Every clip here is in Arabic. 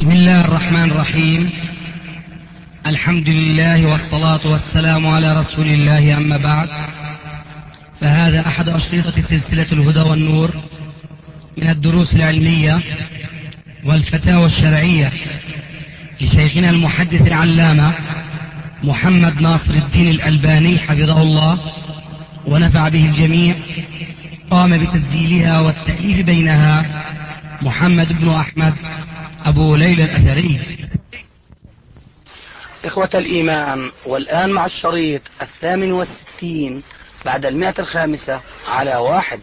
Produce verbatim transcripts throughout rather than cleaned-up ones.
بسم الله الرحمن الرحيم. الحمد لله والصلاة والسلام على رسول الله، أما بعد، فهذا أحد أشرطة سلسلة الهدى والنور من الدروس العلمية والفتاوى الشرعية لشيخنا المحدث العلامة محمد ناصر الدين الألباني حفظه الله ونفع به الجميع. قام بتسجيلها والتأليف بينها محمد بن أحمد أبو ليلى الأثري. إخوة الإيمان، والآن مع الشريط الثامن والستين بعد المئة الخامسة على واحد.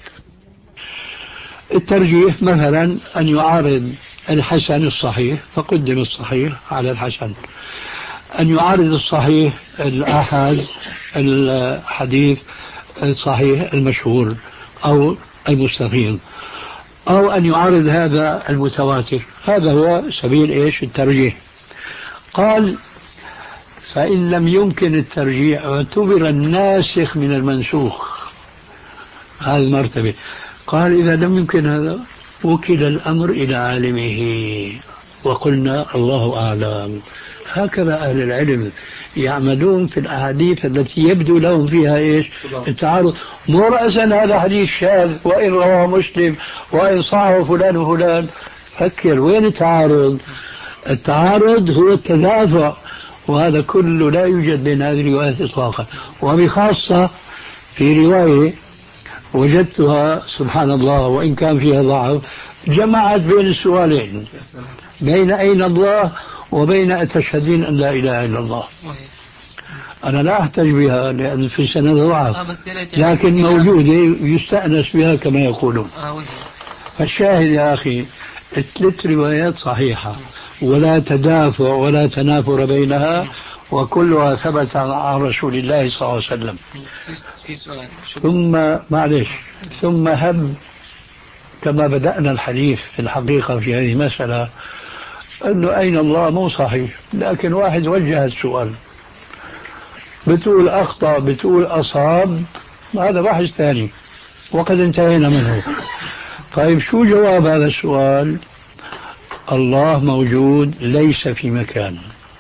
الترجيح مثلا أن يعارض الحسن الصحيح فقدم الصحيح على الحسن، أن يعارض الصحيح الآحاد الحديث الصحيح المشهور أو المستفيض، أو أن يعارض هذا المتواتر. هذا هو سبيل إيش الترجيح. قال: فإن لم يمكن الترجيح اعتبر الناسخ من المنسوخ، هذه المرتبة. قال: إذا لم يمكن هذا وكل الأمر إلى عالمه وقلنا الله أعلم. هكذا أهل العلم يعملون في الأحاديث التي يبدو لهم فيها إيش التعارض. مو رأسا هذا حديث شاذ وإن رواه مسلم وإن صحه فلان وفلان. فكر وين التعارض؟ التعارض هو التدافع، وهذا كله لا يوجد بين هذه الروايات إطلاقا. وبخاصة في رواية وجدتها سبحان الله وإن كان فيها ضعف، جمعت بين السؤالين، بين أين الله وبين أتشهدين أن لا إله إلا الله. أنا لا أحتج بها لأن في سند ضعف، لكن موجودة يستأنس بها كما يقولون. فالشاهد يا أخي، الثلاث روايات صحيحة ولا تدافع ولا تنافر بينها، وكلها ثبت عن رسول الله صلى الله عليه وسلم. ثم معلش ثم هم كما بدأنا الحديث في الحقيقة في هذه المسألة أنه أين الله مو صحيح، لكن واحد وجه السؤال، بتقول أخطأ بتقول أصاب، هذا بحث ثاني وقد انتهينا منه. طيب شو جواب هذا السؤال؟ الله موجود ليس في مكان.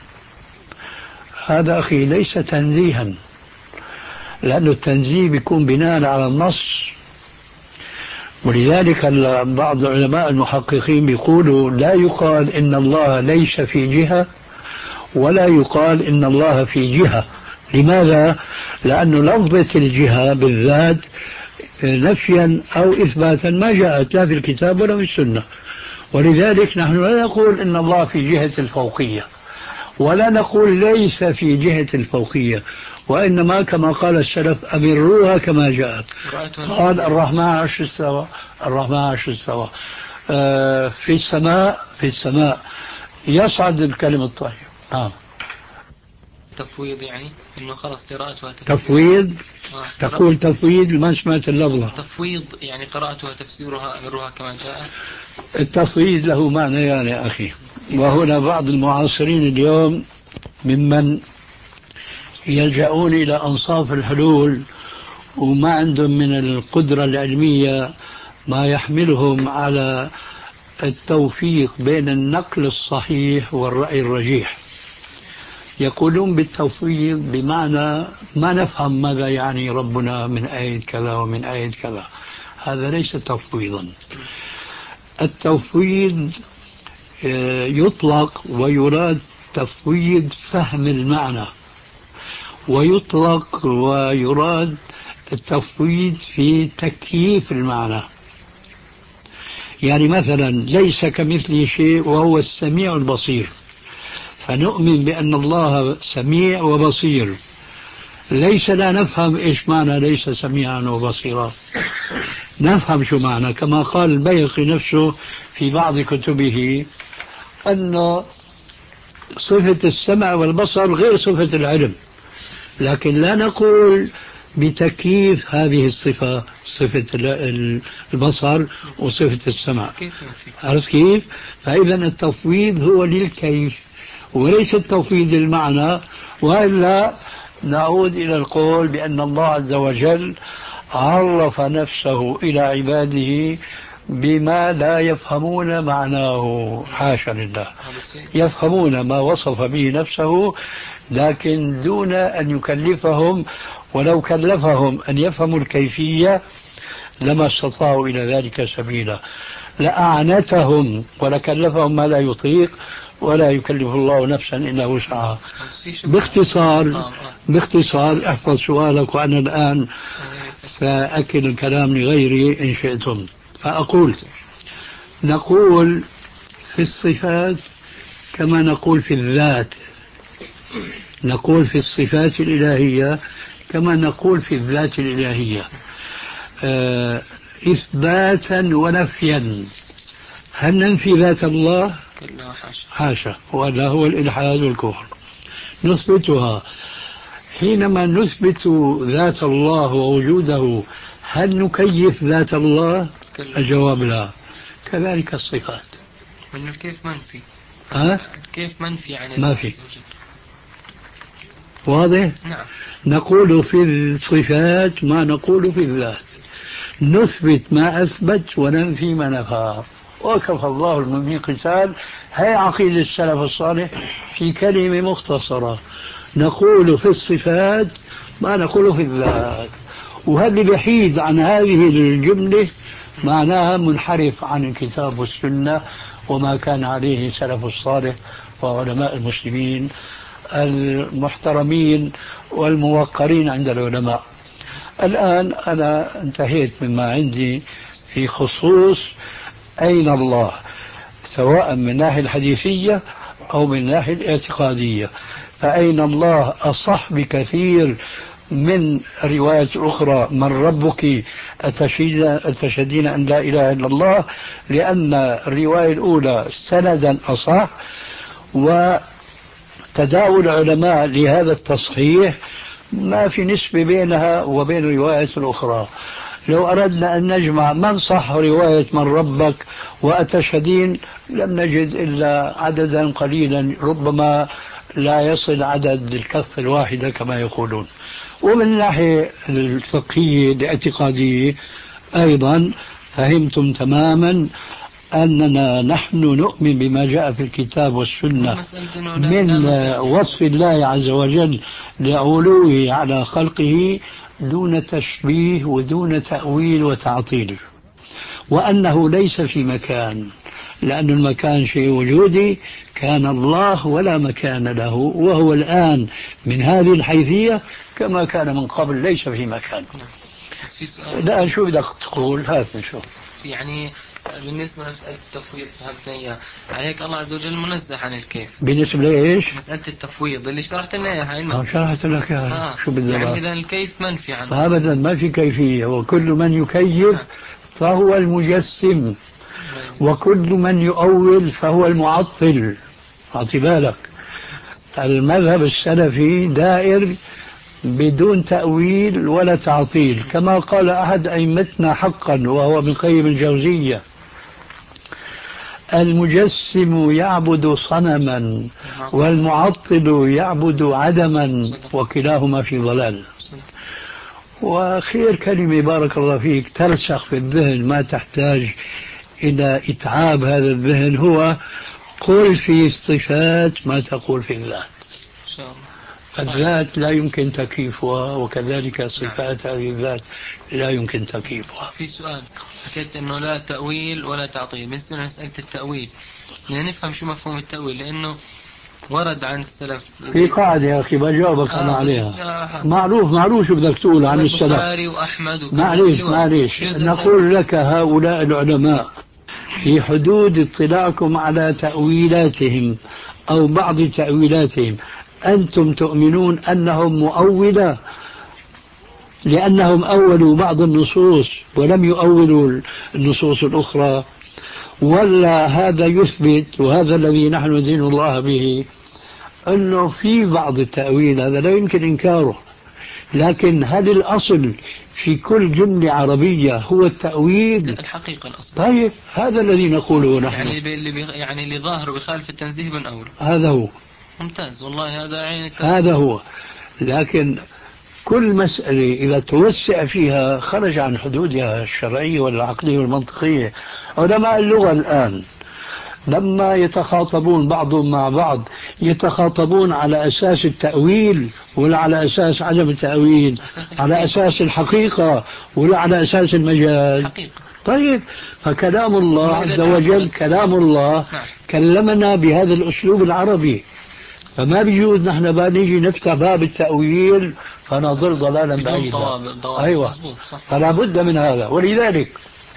هذا أخي ليس تنزيها، لأن التنزيه بيكون بناء على النص. ولذلك بعض علماء المحققين بيقولوا لا يقال إن الله ليس في جهة ولا يقال إن الله في جهة. لماذا؟ لأن لفظة الجهة بالذات نفيا أو إثباتا ما جاءت لا في الكتاب ولا في السنة. ولذلك نحن لا نقول إن الله في جهة الفوقية ولا نقول ليس في جهة الفوقية، وإنما كما قال السلف أمروها كما جاءت. قال الرحمن عرش استوى، الرحمن عرش استوى آه في السماء، في السماء يصعد الكلم الطيب. آه. تفويض يعني إنه خلص قراءتها تفويض. آه. تقول تفويض ما سمعت اللفظة. تفويض يعني قراءتها تفسيرها أمروها كما جاءت. التفويض له معنى يعني يا أخي، وهنا بعض المعاصرين اليوم ممن يلجؤون إلى أنصاف الحلول وما عندهم من القدرة العلمية ما يحملهم على التوفيق بين النقل الصحيح والرأي الرجيح. يقولون بالتوفيق بمعنى ما نفهم ماذا يعني ربنا من آية كذا ومن آية كذا. هذا ليس تفويضا. التفويض يطلق ويراد تفويض فهم المعنى، ويطلق ويراد التفويض في تكييف المعنى. يعني مثلا ليس كمثله شيء وهو السميع البصير، فنؤمن بأن الله سميع وبصير. ليس لا نفهم إيش معنى ليس سميعا وبصيرا، نفهم شو معنى. كما قال البيهقي نفسه في بعض كتبه أن صفة السمع والبصر غير صفة العلم، لكن لا نقول بتكييف هذه الصفة، صفة البصر وصفة السمع. عرفت كيف؟ فإذا التفويض هو للكيف وليس التفويض للمعنى. وإلا نعود إلى القول بأن الله عز وجل عرف نفسه إلى عباده بما لا يفهمون معناه، حاشا لله، يفهمون ما وصف به نفسه لكن دون أن يكلفهم، ولو كلفهم أن يفهموا الكيفية لما استطاعوا إلى ذلك سبيلا، لأعنتهم ولكلفهم ما لا يطيق، ولا يكلف الله نفسا إلا وسعها. باختصار باختصار احفظ سؤالك، وأنا الآن سأكل الكلام لغيري إن شئتم. فأقول نقول في الصفات كما نقول في الذات، نقول في الصفات الإلهية كما نقول في الذات الإلهية، آه إثباتا ونفيا. هل ننفي ذات الله؟ حاشا، ولا هو الإلحاد والكفر. نثبتها. حينما نثبت ذات الله ووجوده هل نكيف ذات الله؟ الجواب لا. كذلك الصفات. من الكيف منفي. ها؟ الكيف منفي عن ما في. واضح؟ نعم. نقول في الصفات ما نقول في الذات، نثبت ما أثبت وننفي ما نفى، وكفى الله المؤمنين قتال. هي عقيدة السلف الصالح في كلمة مختصرة، نقول في الصفات ما نقول في الذات. وهذا بحيد عن هذه الجملة معناها منحرف عن الكتاب والسنة وما كان عليه سلف الصالح وعلماء المسلمين المحترمين والموقرين عند العلماء. الآن أنا انتهيت مما عندي في خصوص أين الله، سواء من الناحية الحديثية أو من الناحية الاعتقادية. فأين الله أصح بكثير من رواية أخرى: من ربك أتشهدين أن لا إله إلا الله، لأن الرواية الأولى سندا أصح، وتداول العلماء لهذا التصحيح ما في نسبة بينها وبين الرواية الأخرى. لو أردنا أن نجمع من صح رواية من ربك وأتشهدين لم نجد إلا عددا قليلا، ربما لا يصل عدد الكف الواحدة كما يقولون. ومن الناحية الفقهية الاعتقادية أيضا فهمتم تماما أننا نحن نؤمن بما جاء في الكتاب والسنة من وصف الله عز وجل لعلوه على خلقه دون تشبيه ودون تأويل وتعطيل، وأنه ليس في مكان، لأن المكان شيء وجودي، كان الله ولا مكان له، وهو الآن من هذه الحيثية كما كان من قبل ليس في مكان. لا شو بدك تقول؟ هات نشوف. يعني بالنسبة لمسألة التفويض فهمتني إياها، عليك الله عز وجل منزه عن الكيف. بالنسبة لإيش؟ مسألة التفويض اللي شرحت لنا إياها. آه شرحت لك إياها. آه. شو بدنا؟ يعني إذا الكيف منفي عنه. أبدا ما في كيفية، وكل من يكيف فهو المجسم، وكل من يؤول فهو المعطل. أعطي بالك، المذهب السلفي دائر بدون تأويل ولا تعطيل، كما قال أحد أئمتنا حقا وهو ابن قيم الجوزية: المجسم يعبد صنما والمعطل يعبد عدما وكلاهما في ضلال. وخير كلمة بارك الله فيك ترسخ في الذهن ما تحتاج إلى إتعاب هذا الذهن هو: قل في الصفات ما تقول في الذات. الذات لا يمكن تكييفها، وكذلك صفات هذه الذات لا يمكن تكييفها. في سؤال حكيت انه لا تأويل ولا تعطيل. بالنسبة لمسألة التأويل يعني نفهم شو مفهوم التأويل، لأنه ورد عن السلف في قاعدة يا أخي بجاوبك آه أنا عليها. آه معروف معروف شو بدك تقول عن السلف. البخاري وأحمد. معليش معليش نقول لك هؤلاء العلماء في حدود اطلاعكم على تأويلاتهم أو بعض تأويلاتهم أنتم تؤمنون أنهم مؤولة لأنهم أولوا بعض النصوص ولم يؤولوا النصوص الأخرى، ولا هذا يثبت، وهذا الذي نحن ندين الله به، أنه في بعض التأويل هذا لا يمكن إنكاره، لكن هل الأصل في كل جملة عربية هو التأويل؟ الحقيقة الأصل. طيب هذا الذي نقوله نحن. يعني اللي بي يعني اللي ظاهر بخالف التنزيه بنأوله. هذا هو. ممتاز والله، هذا عين هذا هو. لكن كل مسألة إذا توسع فيها خرج عن حدودها الشرعية والعقلية والمنطقية. علماء اللغة الآن لما يتخاطبون بعضهم مع بعض يتخاطبون على أساس التأويل ولا على أساس عدم التأويل، على أساس الحقيقة ولا على أساس المجال؟ حقيقة. طيب، فكلام الله عز وجل كلام الله كلمنا بهذا الأسلوب العربي، فما بيجوز نحن بقى نيجي نفتح باب التأويل فنضل ضلالا بعيدا. أيوة، فلا بد من هذا. ولذلك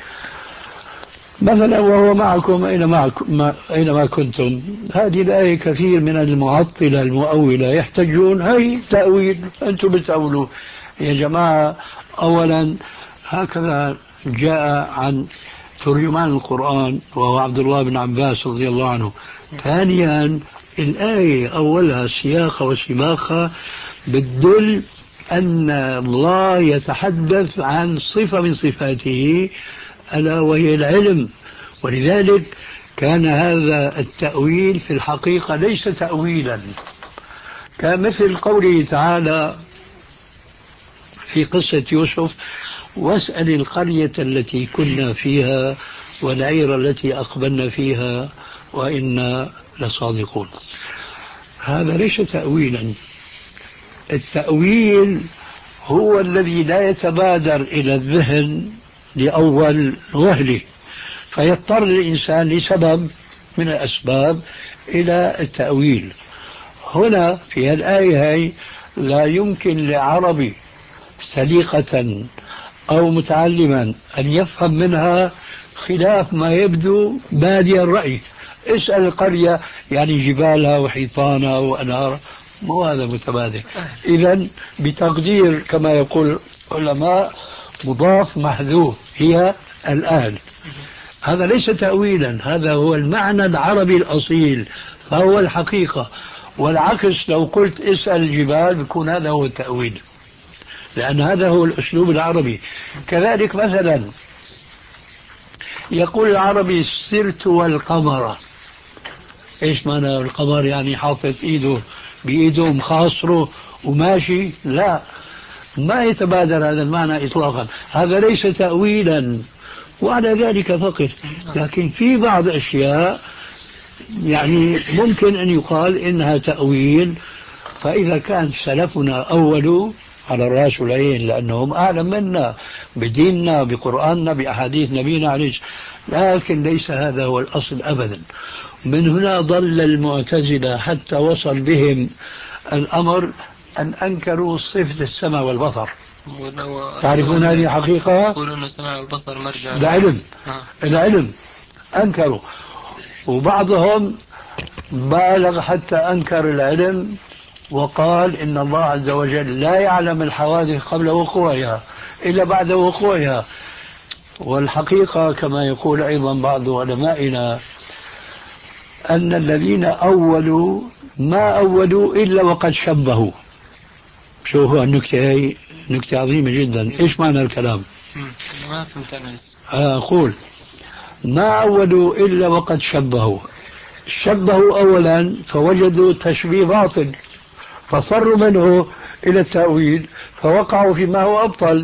مثلا وهو معكم أينما ما أينما كنتم، هذه الآية كثير من المعطلة المؤولة يحتجون هي تأويل، أنتم بتأولوا. يا جماعة، أولا هكذا جاء عن ترجمان القرآن وهو عبد الله بن عباس رضي الله عنه. ثانيا الآية أولها سياقة وسباقة بتدل أن الله يتحدث عن صفة من صفاته ألا وهي العلم، ولذلك كان هذا التأويل في الحقيقة ليس تأويلا، كمثل قوله تعالى في قصة يوسف: واسأل القرية التي كنا فيها والعير التي أقبلنا فيها وإنا لصادقون. هذا ليس تأويلا. التأويل هو الذي لا يتبادر إلى الذهن لأول وهله، فيضطر الإنسان لسبب من الأسباب إلى التأويل. هنا في الآية هي لا يمكن لعربي سليقة أو متعلما أن يفهم منها خلاف ما يبدو بادي الرأي. اسأل القرية يعني جبالها وحيطانها وأنهارها، مو هذا متبادل. إذن بتقدير كما يقول العلماء مضاف محذوف هي الآن، هذا ليس تأويلا، هذا هو المعنى العربي الأصيل، فهو الحقيقة. والعكس لو قلت اسأل الجبال بيكون هذا هو التأويل، لأن هذا هو الأسلوب العربي. كذلك مثلا يقول العربي: سرت والقمر. ايش معنى القمر؟ يعني حاطط ايده بايده مخاصره وماشي؟ لا، ما يتبادر هذا المعنى اطلاقا، هذا ليس تأويلا، وعلى ذلك فقط. لكن في بعض اشياء يعني ممكن ان يقال انها تأويل، فاذا كان سلفنا اولوا على الراس والعين لانهم اعلم منا بديننا بقرآننا باحاديث نبينا عليه، لكن ليس هذا هو الاصل ابدا. من هنا ضل المعتزلة حتى وصل بهم الأمر أن أنكروا صفة السمع والبصر. تعرفون هذه الحقيقة؟ يقولون أن السمع والبصر مرجع العلم. آه. العلم أنكروا، وبعضهم بالغ حتى أنكر العلم وقال إن الله عز وجل لا يعلم الحوادث قبل وقوعها إلا بعد وقوعها. والحقيقة كما يقول أيضا بعض علمائنا أن الذين أولوا ما أولوا إلا وقد شبهوا. شو هو النكتة هي؟ نكتة عظيمة جدا. إيش معنى الكلام؟ ما فهمت أنا لسه. أقول ما أولوا إلا وقد شبهوا. شبهوا أولا فوجدوا تشبيه باطل فصروا منه إلى التأويل فوقعوا فيما هو أبطل،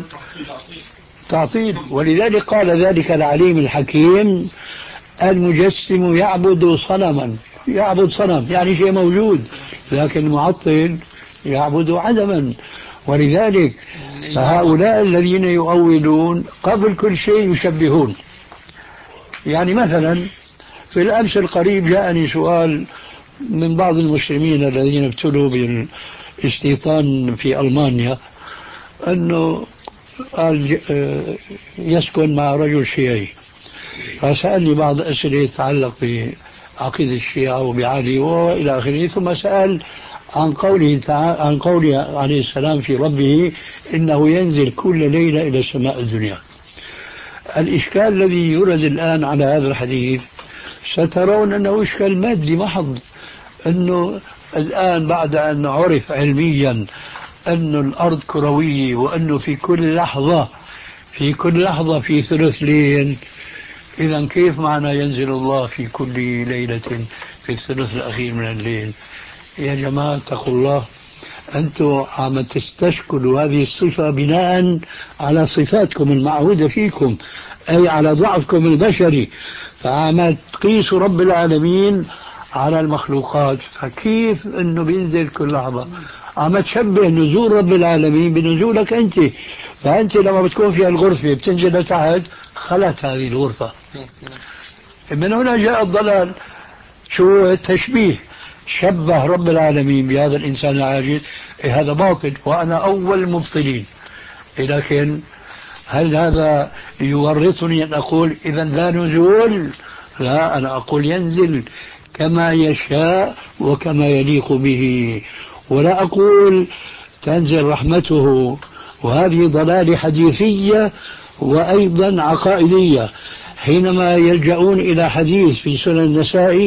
تعطيل. ولذلك قال ذلك العليم الحكيم: المجسم يعبد صنما. يعبد صنم يعني شيء موجود، لكن المعطل يعبد عدما. ولذلك فهؤلاء الذين يؤولون قبل كل شيء يشبهون. يعني مثلا في الأمس القريب جاءني سؤال من بعض المسلمين الذين ابتلوا بالاستيطان في ألمانيا، أنه قال يسكن مع رجل شيعي، فسألني بعض أسئلة تتعلق بعقيدة الشيعة وبعلي وإلى آخره، ثم سأل عن قوله تعالى عن قوله عليه السلام في ربه إنه ينزل كل ليلة إلى السماء الدنيا. الإشكال الذي يورد الآن على هذا الحديث سترون أنه إشكال مادي محض، أنه الآن بعد أن عرف علميا أن الأرض كروية وأنه في كل لحظة في كل لحظة في ثلث ليل، إذا كيف معنى ينزل الله في كل ليلة في الثلث الأخير من الليل؟ يا جماعة اتقوا الله. أنتم عم تستشكلوا هذه الصفة بناء على صفاتكم المعهودة فيكم، أي على ضعفكم البشري، فعم تقيسوا رب العالمين على المخلوقات. فكيف أنه بينزل كل لحظة؟ عم تشبه نزول رب العالمين بنزولك أنت. فأنت لما بتكون في الغرفة بتنزل لتحت، خلت هذه الغرفة. من هنا جاء الضلال. شو التشبيه؟ شبه رب العالمين بهذا الإنسان العاجز. إيه هذا باطل، وأنا أول المبطلين. لكن هل هذا يورطني أن أقول إذا لا نزول؟ لا، أنا أقول ينزل كما يشاء وكما يليق به، ولا أقول تنزل رحمته. وهذه ضلال حديثية وأيضا عقائدية. حينما يلجؤون إلى حديث في سنن النسائي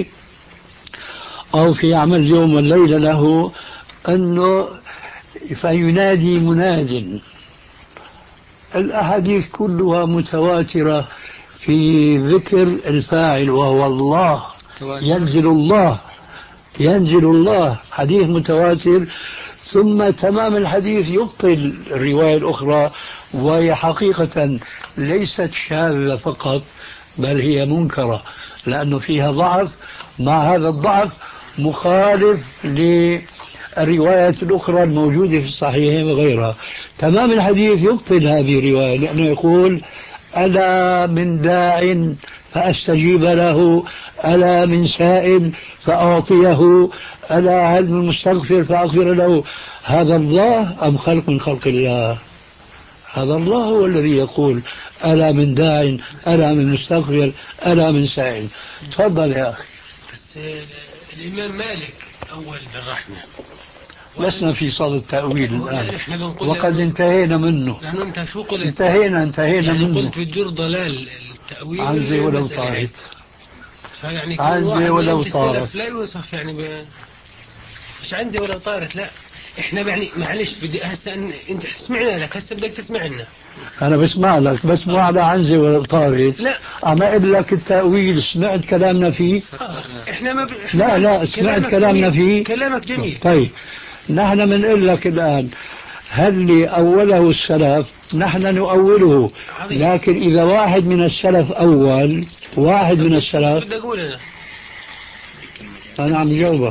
أو في عمل يوم والليلة له أنه فينادي مناد، الأحاديث كلها متواترة في ذكر الفاعل وهو الله. ينزل الله، ينزل الله، حديث متواتر. ثم تمام الحديث يبطل الرواية الأخرى، وهي حقيقة ليست شاذة فقط، بل هي منكرة لأنه فيها ضعف. مع هذا الضعف مخالف للروايات الأخرى الموجودة في الصحيحين وغيرها. تمام الحديث يبطل هذه الرواية، لأنه يقول ألا من داع فأستجيب له، ألا من سائل فأعطيه، ألا هل من مستغفر فأغفر له. هذا الله أم خلق من خلق الله؟ هذا الله هو الذي يقول ألا من داع، ألا من مستغفر، ألا من سائل. تفضل يا أخي. بس الإمام مالك أول بالرحمة، لسنا في صدد التأويل الآن، وقد انتهينا منه. لأنه أنت شو قلت؟ انتهينا انتهينا يعني منه. قلت بتجر ضلال التأويل عندي ولو طارت، يعني عندي ولو طارت لا يوصف يعني ب... مش عندي ولو طارت. لا احنا يعني معلش بدي هسه أن... انت سمعنا لك، هسه بدك تسمع لنا. انا بسمع لك، بس مو على عنزي ولو طارت. لا اما اقول لك التأويل سمعت كلامنا فيه. آه. احنا ما ب... لا لا سمعت كلامنا فيه. كلامك جميل. طيب نحن بنقول لك الآن هل اللي أوله السلف نحن نؤوله، لكن إذا واحد من السلف أول، واحد من السلف، بدي أقول أنا أنا عم جاوبك.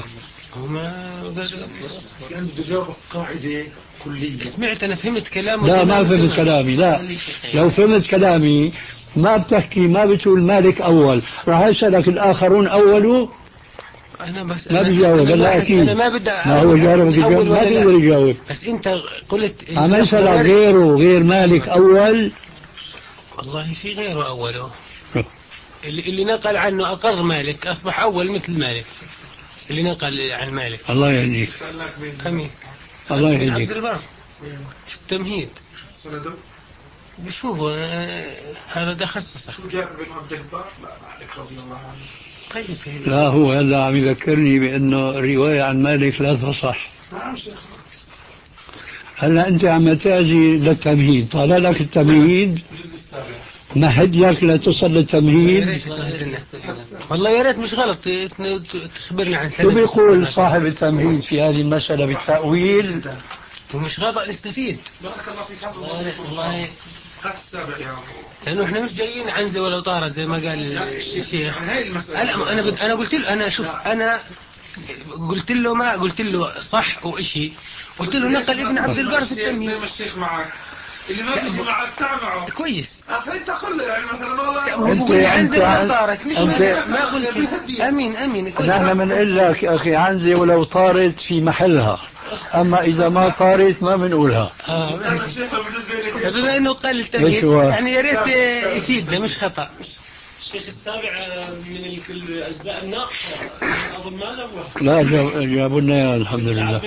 يعني بدي جاوبك قاعدة كلية. سمعت أنا فهمت كلامه. لا ما فهمت كلامي. لا لو فهمت كلامي ما بتحكي، ما بتقول مالك أول، راح أسألك الآخرون أولوا. أنا بس ما بيجاوب. لا أكيد أنا ما بدي ما هو جارب يجاوب، ما بيقدر يجاوب. بس أنت قلت عم أسأل غيره، غير مالك أول. والله في غيره أوله. اللي, اللي نقل عنه أقر مالك أصبح أول مثل مالك اللي نقل عن مالك. الله يهديك. أمين. الله يهديك. عبد البر شو التمهيد بشوفه هذا ده خصصه. شو جابر بن عبد البر؟ لا مالك رضي الله عنه. طيب لا هو هلا عم يذكرني بأنه الرواية عن مالك لا تصح. نعم شيخ. هلا أنت عم تأذي للتمهيد، طال لك التمهيد، مهد لك لتصل للتمهيد. والله يا ريت مش غلط تخبرنا عن شو بيقول صاحب التمهيد في هذه المسألة بالتأويل؟ ومش غلط نستفيد. بارك الله فيك. والله هات السابع يا أبو. لأنه إحنا مش جايين عنزة ولا طارت زي ما قال الشيخ. هاي المسألة. أنا بد... أنا قلت له أنا شوف أنا قلت له ما قلت له صح وإشي، قلت له نقل ابن عبد البر في التمهيد. الشيخ معك اللي ما بيجي معك تعمعه كويس. فأنت قل يعني مثلا والله أنت عنزة ولا طارت مش أنت ما قلت. أمين أمين كويس. نحن بنقول لك أخي عنزة ولو طارت في محلها، أما إذا ما طارت ما بنقولها. آه بما إنه قال التمهيد يعني يا ريت يفيدنا مش خطأ. الشيخ السابع من الأجزاء الناقصة أظن ما نبوه. لا جابوا لنا الحمد لله.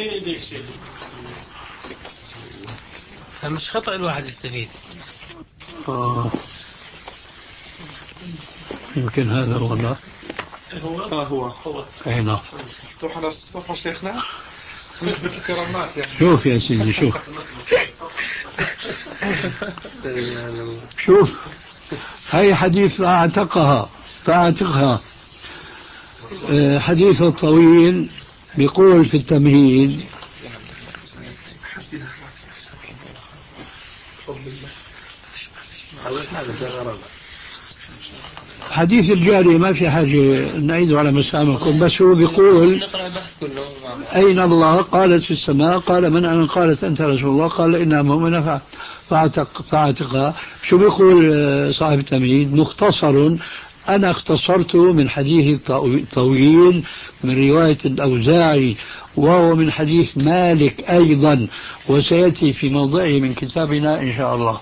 فمش خطأ الواحد يستفيد. آه. يمكن هذا هو. لا هو هو هو أي نعم. مفتوح على الصفحة شيخنا نسبة الكرامات يعني. شوف يا سيدي شوف شوف هاي حديث فاعتقها فاعتقها حديث الطويل بيقول في التمهيد حديث الجارية ما في حاجة نعيده على مسامعكم، بس هو بيقول أين الله؟ قالت في السماء. قال من أنا؟ قالت أنت رسول الله. قال إنها مؤمنة فاعتق فاعتقها. شو بيقول صاحب التمهيد؟ مختصر، أنا اختصرته من حديث طويل من رواية الأوزاعي، وهو من حديث مالك أيضا، وسيأتي في موضعه من كتابنا إن شاء الله.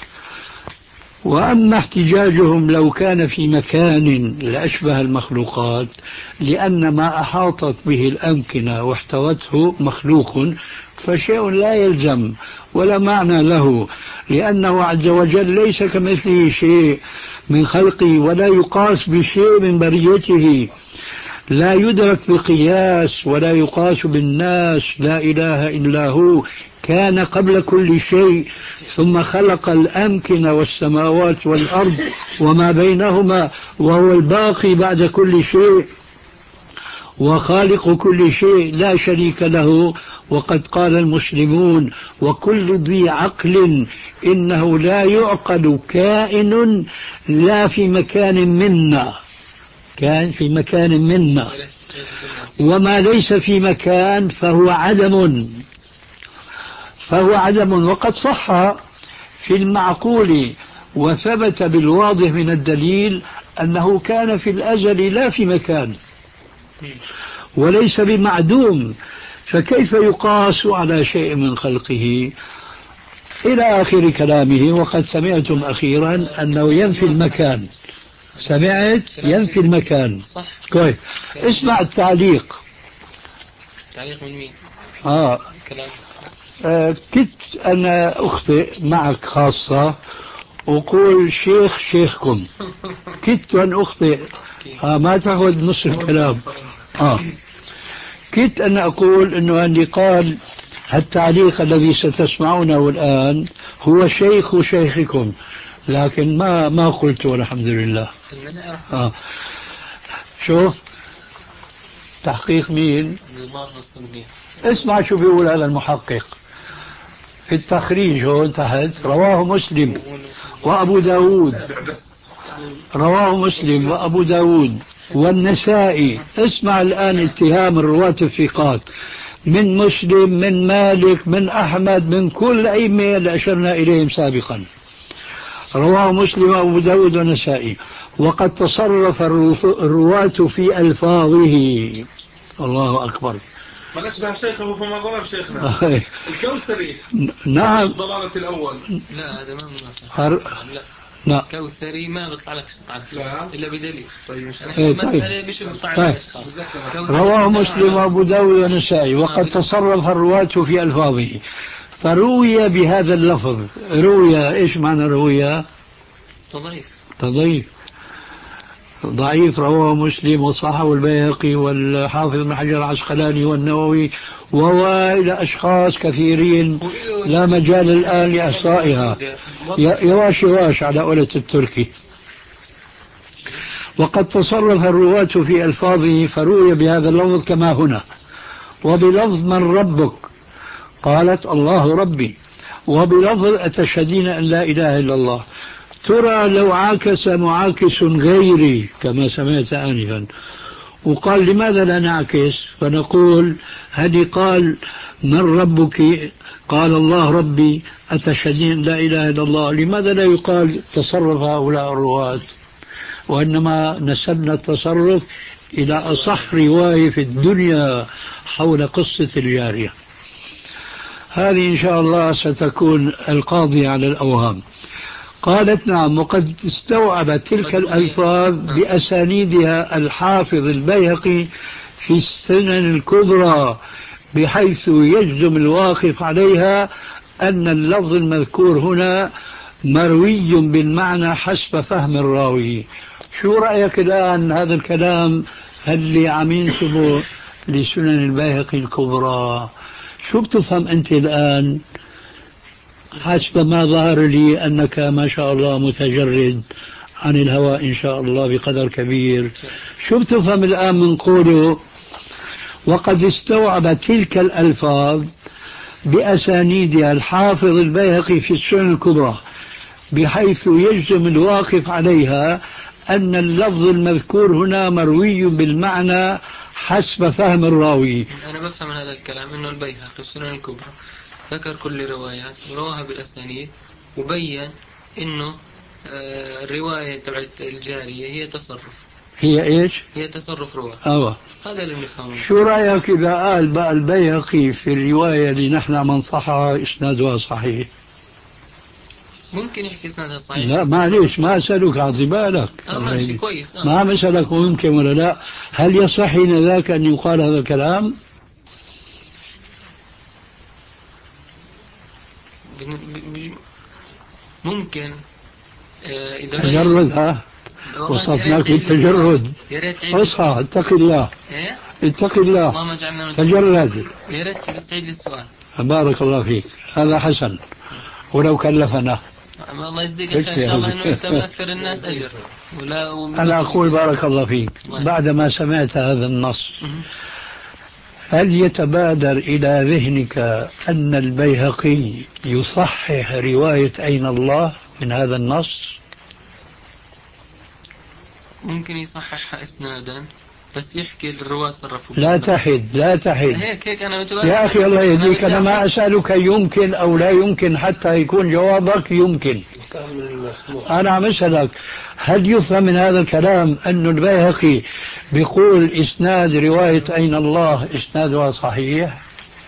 وأما احتجاجهم لو كان في مكان لأشبه المخلوقات، لأن ما أحاطت به الأمكنة واحتوته مخلوق، فشيء لا يلزم ولا معنى له، لأنه عز وجل ليس كمثله شيء من خلقه، ولا يقاس بشيء من بريته، لا يدرك بقياس ولا يقاس بالناس. لا إله إلا هو، كان قبل كل شيء، ثم خلق الأمكنة والسماوات والأرض وما بينهما، وهو الباقي بعد كل شيء وخالق كل شيء لا شريك له. وقد قال المسلمون وكل ذي عقل إنه لا يعقل كائن لا في مكان منا، كان في مكان منا، وما ليس في مكان فهو عدم، فهو عدم. وقد صح في المعقول وثبت بالواضح من الدليل أنه كان في الأزل لا في مكان وليس بمعدوم، فكيف يقاس على شيء من خلقه؟ إلى آخر كلامه. وقد سمعتم أخيرا أنه ينفي المكان، سمعت ينفي المكان. صح. كويس. اسمع التعليق. تعليق من مين؟ آه. كلام. آه كنت أنا أخطئ معك خاصة وقول شيخ شيخكم، كنت أن أخطئ. آه ما تأخذ نص الكلام. آه كنت أن أقول أنه اللي قال التعليق الذي ستسمعونه الآن هو شيخ شيخكم، لكن ما ما قلته الحمد لله. آه. شوف تحقيق مين؟ اسمع شو بيقول هذا المحقق في التخريج هون تحت: رواه مسلم وأبو داود، رواه مسلم وأبو داود والنسائي. اسمع الآن اتهام الرواة الثقات من مسلم، من مالك، من أحمد، من كل أئمة اللي أشرنا إليهم سابقا. رواه مسلم وأبو داود والنسائي. وقد تصرف الرواة في ألفاظه. الله أكبر. من أشبه شيخه فما ضرب شيخنا. الكوثري. نعم. ضلالة الأول. لا هذا ما منافع. هر... لا. لا. كوثري ما بيطلع لك لا. إلا بدليل. طيب. إيه طيب. طيب. رواه مسلم وأبو داود والنسائي. وقد تصرف الرواة في ألفاظه، فروي بهذا اللفظ. روي إيش معنى روي؟ تضعيف. تضعيف. ضعيف. رواه مسلم وصححه البيهقي والحافظ بن حجر العسقلاني والنووي وإلى أشخاص كثيرين لا مجال الآن لإحصائها. يواش يواش على قولة التركي. وقد تصرف الرواة في ألفاظه، فروي بهذا اللفظ كما هنا: وبلفظ من ربك؟ قالت الله ربي. وبلفظ أتشهدين أن لا إله إلا الله؟ ترى لو عاكس معاكس غيري كما سمعت آنفا. وقال لماذا لا نعكس فنقول هذه قال من ربك؟ قال الله ربي. أتشهدين لا إله إلا الله؟ لماذا لا يقال تصرف هؤلاء الرواة، وإنما نسبنا التصرف إلى أصح رواية في الدنيا حول قصة الجارية؟ هذه إن شاء الله ستكون القاضية على الأوهام. قالت نعم. وقد استوعب تلك الألفاظ بأسانيدها الحافظ البيهقي في السنن الكبرى، بحيث يجزم الواقف عليها أن اللفظ المذكور هنا مروي بالمعنى حسب فهم الراوي. شو رأيك الآن هذا الكلام اللي عم ينسبه لسنن البيهقي الكبرى؟ شو بتفهم أنت الآن حسب ما ظهر لي أنك ما شاء الله متجرد عن الهوى إن شاء الله بقدر كبير؟ شو بتفهم الآن من قوله وقد استوعب تلك الألفاظ بأسانيدها الحافظ البيهقي في السنن الكبرى بحيث يجزم الواقف عليها أن اللفظ المذكور هنا مروي بالمعنى حسب فهم الراوي. أنا بفهم من هذا الكلام أنه البيهقي في السنن الكبرى ذكر كل الروايات ورواها بالأسانيد وبين أنه الرواية تبعت الجارية هي تصرف. هي إيش؟ هي تصرف رواه. أوه. هذا اللي نفهمه. شو رأيك إذا قال بقى البيهقي في الرواية اللي نحن من صحها إسنادها صحيح؟ ممكن يحكي إسنادها صحيح. لا معليش ما أسألك أعطي بالك. آه ماشي كويس. آه. ما مسألك ممكن ولا لا. هل يصح حين ذاك أن يقال هذا الكلام؟ ممكن آه إذا تجرد ها وصفناك بالتجرد. اصحى اتق الله. إيه؟ اتق الله. اللهم اجعلنا تجرد. يا ريت تستعيد لي السؤال. بارك الله فيك. هذا حسن ولو كلفنا. الله يجزيك خير إن شاء الله إنه أنت من أكثر الناس أجر. ولا أنا أقول بارك الله فيك بعدما سمعت هذا النص هل يتبادر إلى ذهنك أن البيهقي يصحح رواية أين الله من هذا النص؟ ممكن يصححها إسنادا بس يحكي الرواة صرفوا. لا تحد لا تحد. هيك هيك أنا متبادر. يا أخي الله يهديك أنا ما أسألك يمكن أو لا يمكن حتى يكون جوابك يمكن. أنا عم أسألك هل يفهم من هذا الكلام أن البيهقي بيقول إسناد رواية أين الله إسنادها صحيح؟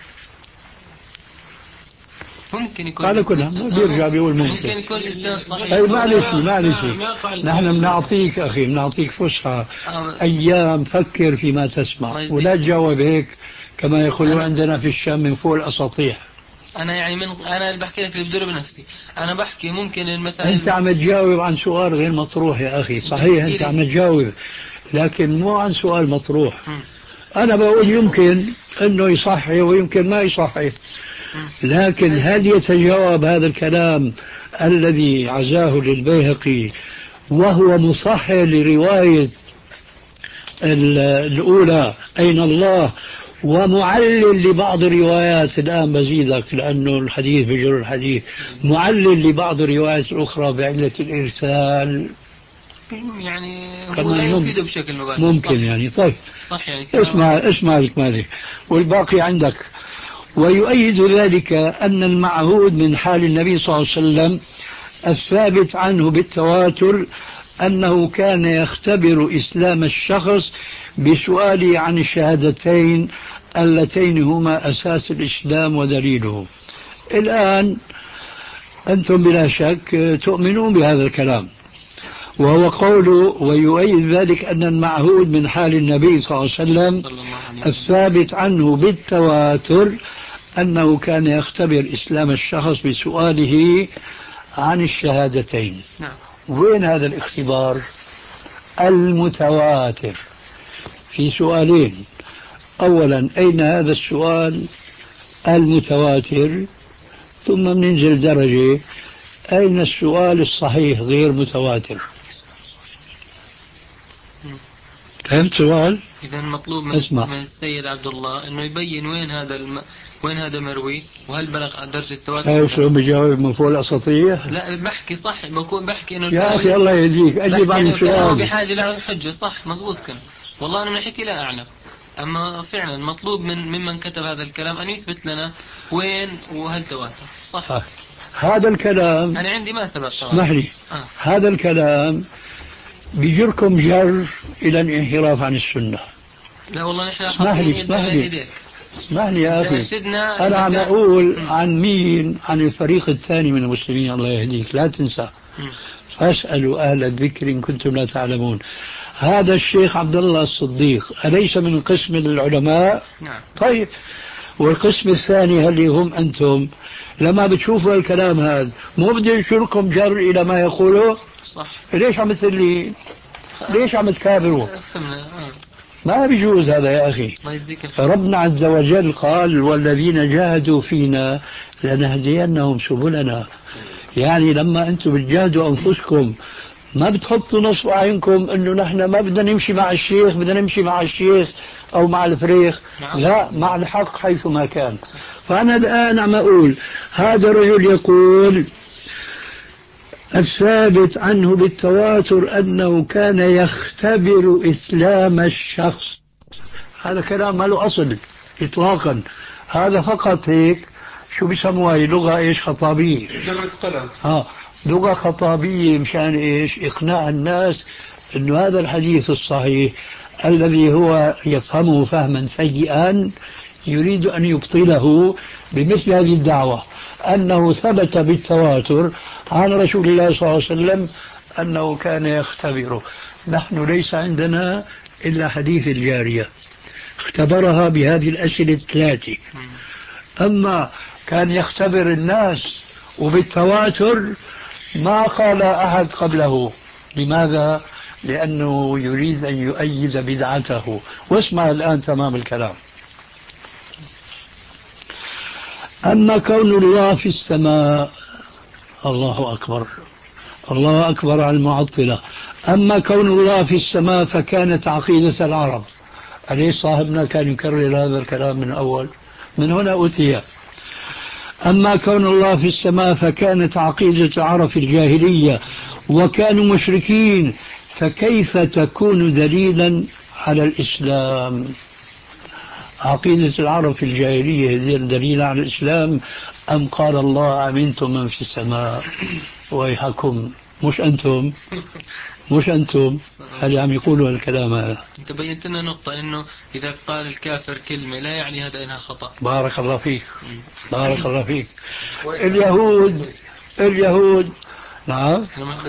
ممكن يكون قال كلها بيرجع بيقول ممكن. ممكن يكون إسناد صحيح. أي معلش معلش نحن بنعطيك أخي بنعطيك فسحة أيام فكر فيما تسمع ولا تجاوب هيك كما يقولون عندنا في الشام من فوق الأساطيح. أنا يعني من أنا اللي بحكي لك اللي بدور بنفسي. أنا بحكي ممكن المثل. أنت عم تجاوب عن سؤال غير مطروح يا أخي صحيح أنت عم تجاوب لكن مو عن سؤال مطروح. م. أنا بقول يمكن أنه يصحي ويمكن ما يصحي لكن هل يتجاوب هذا الكلام الذي عزاه للبيهقي وهو مصحح لرواية الأولى أين الله ومعلل لبعض الروايات الآن بزيدك لأنه الحديث بجر الحديث معلل لبعض الروايات الأخرى بعلة الإرسال يعني هو لا يفيده بشكل مباشر ممكن صح. يعني طيب صح يعني اسمع اسمع الكمالي والباقي عندك. ويؤيد ذلك أن المعهود من حال النبي صلى الله عليه وسلم الثابت عنه بالتواتر أنه كان يختبر إسلام الشخص بسؤاله عن الشهادتين اللتين هما أساس الإسلام ودليله. الآن أنتم بلا شك تؤمنون بهذا الكلام وهو قوله ويؤيد ذلك أن المعهود من حال النبي صلى الله عليه وسلم الثابت عنه بالتواتر أنه كان يختبر إسلام الشخص بسؤاله عن الشهادتين. نعم. وين هذا الاختبار المتواتر في سؤالين؟ أولا أين هذا السؤال المتواتر ثم ننزل درجة أين السؤال الصحيح غير متواتر؟ فهمت سؤال؟ إذا مطلوب من, من السيد عبد الله إنه يبين وين هذا الم... وين هذا مروي وهل بلغ درجة التواتر. أيوة شو بجاوب من فوق الأساطير؟ لا بحكي صح بكون بحكي إنه يا أخي الله يهديك أجيب عن السؤال. بحاجة لحجة صح مزبوط كان والله أنا من ناحيتي لا أعلم أما فعلا مطلوب من ممن كتب هذا الكلام أن يثبت لنا وين وهل تواتر صح. آه. هذا الكلام أنا عندي ما ثبت اسمح لي آه. هذا الكلام بيجركم جر إلى الانحراف عن السنة. لا والله نحن اسمح لي اسمح لي اسمح لي يا أخي أنا عم أقول عن مين عن الفريق الثاني من المسلمين الله يهديك لا تنسى م. فاسألوا أهل الذكر إن كنتم لا تعلمون. هذا الشيخ عبد الله الصديق أليس من قسم العلماء؟ نعم. طيب والقسم الثاني اللي هم أنتم لما بتشوفوا الكلام هذا مو بده يشيركم جر إلى ما يقوله صح. ليش عم تسلي ليش عم تكابروا؟ فهمنا. ما بيجوز هذا يا أخي. ربنا عز وجل قال والذين جاهدوا فينا لنهدينهم سبلنا. يعني لما أنتم بتجاهدوا أنفسكم ما بتحطوا نصب عينكم أنه نحن ما بدنا نمشي مع الشيخ بدنا نمشي مع الشيخ أو مع الفريخ لا مع الحق حيث ما كان. فأنا الآن عم أقول هذا الرجل يقول الثابت عنه بالتواتر أنه كان يختبر إسلام الشخص. هذا كلام ما له أصل إطلاقا، هذا فقط هيك شو بيسموها لغة إيش خطابية، ها لغة خطابية مشان إيش إقناع الناس إنه هذا الحديث الصحيح الذي هو يفهمه فهما سيئا يريد أن يبطله بمثل هذه الدعوة أنه ثبت بالتواتر عن رسول الله صلى الله عليه وسلم أنه كان يختبره. نحن ليس عندنا إلا حديث الجارية اختبرها بهذه الأسئلة الثلاثة، أما كان يختبر الناس وبالتواتر ما قال أحد قبله. لماذا؟ لأنه يريد أن يؤيد بدعته. واسمع الآن تمام الكلام. أما كون الله في السماء، الله أكبر الله أكبر على المعطلة. أما كون الله في السماء فكانت عقيدة العرب. أليس صاحبنا كان يكرر هذا الكلام من أول؟ من هنا أتي. أما كون الله في السماء فكانت عقيدة العرب في الجاهلية وكانوا مشركين، فكيف تكون دليلا على الإسلام؟ عقيدة العرب في الجاهلية هي دليل على الإسلام أم قال الله أمنتم من في السماء؟ ويحكم مش أنتم مش أنتم هل عم يقولوا الكلام هذا. أنت بينت لنا نقطة إنه إذا قال الكافر كلمة لا يعني هذا إنها خطأ. بارك الله فيك بارك الله فيك. اليهود اليهود نعم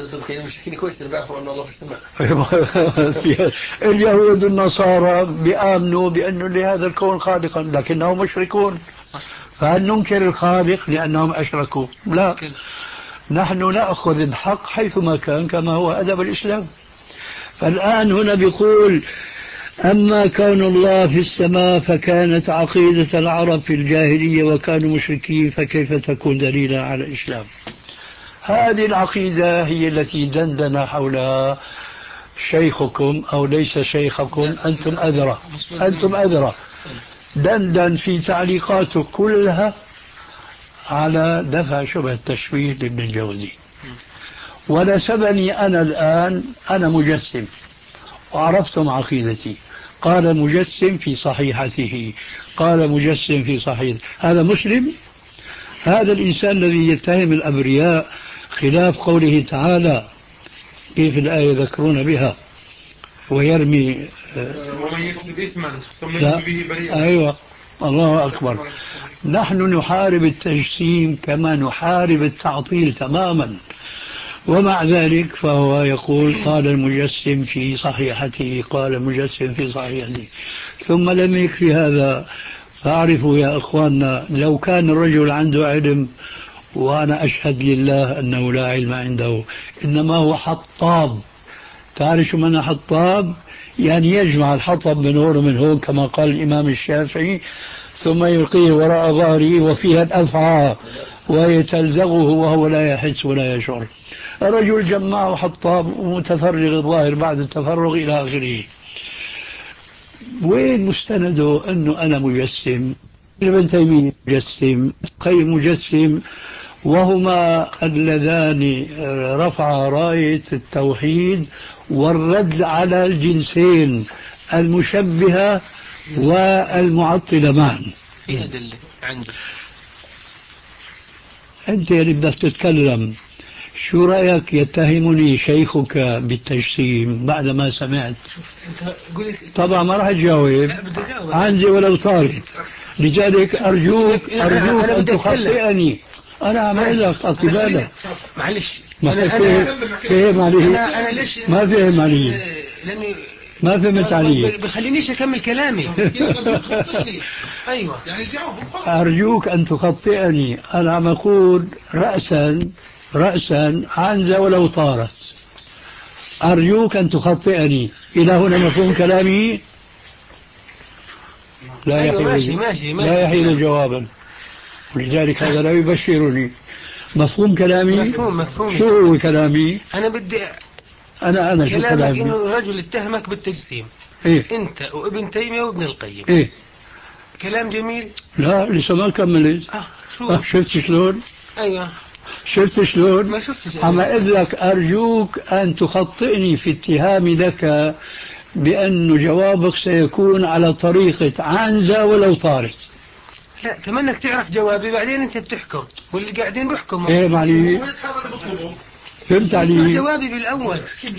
اليهود النصارى بيآمنوا بأنه لهذا الكون خالقا لكنهم مشركون. فهل ننكر الخالق لأنهم أشركوا؟ لا، نحن نأخذ الحق حيثما كان كما هو أدب الإسلام. فالآن هنا بيقول أما كون الله في السماء فكانت عقيدة العرب في الجاهلية وكانوا مشركين، فكيف تكون دليلا على الإسلام؟ هذه العقيدة هي التي دندن حولها شيخكم أو ليس شيخكم، أنتم أدرى أنتم أدرى دندن في تعليقاته كلها على دفع شبه التشبيه لابن الجوزي. ونسبني أنا الآن أنا مجسم وعرفتم عقيدتي. قال مجسم في صحيحته، قال مجسم في صحيح. هذا مسلم؟ هذا الإنسان الذي يتهم الأبرياء خلاف قوله تعالى كيف الآية يذكرون بها ويرمي ومن يكسب إثما ثم يرمي به بريئا. أيوة الله أكبر. نحن نحارب التجسيم كما نحارب التعطيل تماما، ومع ذلك فهو يقول قال المجسم في صحيحته قال المجسم في صحيحته. ثم لم يكفي هذا، فاعرفوا يا أخواننا لو كان الرجل عنده علم، وأنا أشهد لله أنه لا علم عنده، إنما هو حطاب. تعرف شو معنى حطاب؟ يعني يجمع الحطب من هون ومن هون كما قال الإمام الشافعي، ثم يلقيه وراء ظهره وفيها الأفعى ويتلزغه وهو لا يحس ولا يشعر. الرجل جمعه حطاب ومتفرغ الظاهر بعد التفرغ إلى آخره. وين مستنده أنه أنا مجسم؟ ابن تيمية مجسم، قيم مجسم، وهما اللذان رفع راية التوحيد والرد على الجنسين المشبهة والمعطلة معا. في أدلة عندي. أنت اللي بدك تتكلم. شو رأيك يتهمني شيخك بالتجسيم بعد ما سمعت؟ طبعا ما راح تجاوب، عندي ولو طارت. لذلك أرجوك أرجوك أن تخطئني. أنا عم أقول لك أخي بالك معلش ما فهم علي ما فهم علي ما فهمت علي بخلينيش أكمل كلامي. أيوة أرجوك أن تخطئني. أنا عم أقول رأسا رأسا عنزة ولو طارت. أرجوك أن تخطئني. إلى هنا مفهوم كلامي؟ لا يحيل ماشي ماشي لا يحيل جوابا، ولذلك هذا لا يبشرني. مفهوم كلامي؟ مفهوم مفهوم. شو هو كلامي؟ أنا بدي أنا أنا شو كلامك كلامي؟ إنه رجل اتهمك بالتجسيم. إيه؟ أنت وابن تيمية وابن القيم. إيه؟ كلام جميل. لا لسه ما كملت. اه شو آه شفت شلون؟ ايوه شفت شلون؟ ما شفتش. عم أقول لك أرجوك أن تخطئني في اتهامي لك بأن جوابك سيكون على طريقة عنزة ولو طارت. لا تمنك تعرف جوابي بعدين انت بتحكم واللي قاعدين بيحكموا. ايه معني فهمت علي؟ جوابي بالاول.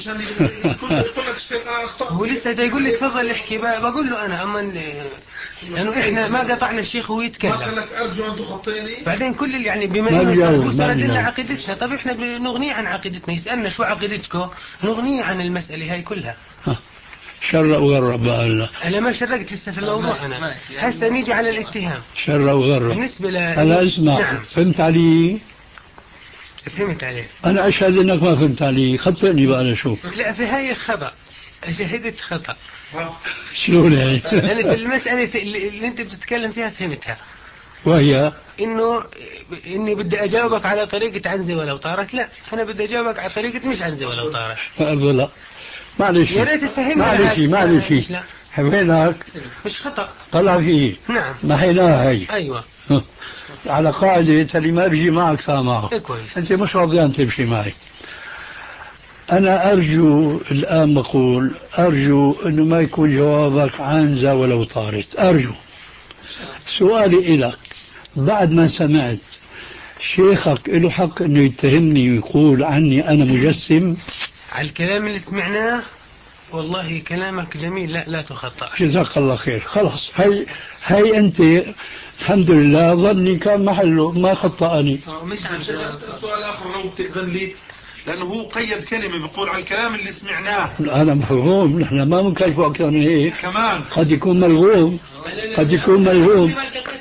هو لسه دا يقول لي تفضل احكي بقول له انا اما لانه احنا ما قطعنا الشيخ وهو يتكلم. ما قال لك ارجو ان تخطئني. بعدين كل اللي يعني بما انه سرد لنا عقيدتنا، طب احنا بنغنيه عن عقيدتنا، يسالنا شو عقيدتكم نغنيه عن المساله هاي كلها. شر وغرب الله. انا ما شرقت لسه في الموضوع. انا هسه نيجي على الاتهام. شر وغرب بالنسبه ل انا اسمع. نعم. فهمت علي؟ فهمت عليه. انا اشهد انك ما فهمت علي، خطئني بقى انا شوف. لا في هاي خطا، شهدت خطا. شلون يعني؟ انا في المساله في اللي انت بتتكلم فيها فهمتها، وهي انه اني بدي اجاوبك على طريقه عنزه ولو طارت. لا انا بدي اجاوبك على طريقه مش عنزه ولو طارت. لا معلش يا ريت تفهمني. معلش معلش حبيناك مش خطا. طلع فيه. نعم محيناها هي. ايوه على قاعدة اللي ما بيجي معك سامعه. إيه كويس. انت مش راضيان تمشي معي. انا ارجو الان بقول ارجو انه ما يكون جوابك عنزة ولو طارت. ارجو. سؤالي لك بعد ما سمعت شيخك له حق انه يتهمني ويقول عني انا مجسم؟ على الكلام اللي سمعناه والله كلامك جميل، لا لا تخطأ. جزاك الله خير. خلاص هي هي انت الحمد لله ظني كان محله ما خطأني. مش عن سؤال اخر لو بتأذن لي، لانه هو قيد كلمه بيقول على الكلام اللي سمعناه. هذا مفهوم، نحن ما بنكلفه اكثر من هيك. كمان قد يكون ملغوم، قد يكون ملغوم.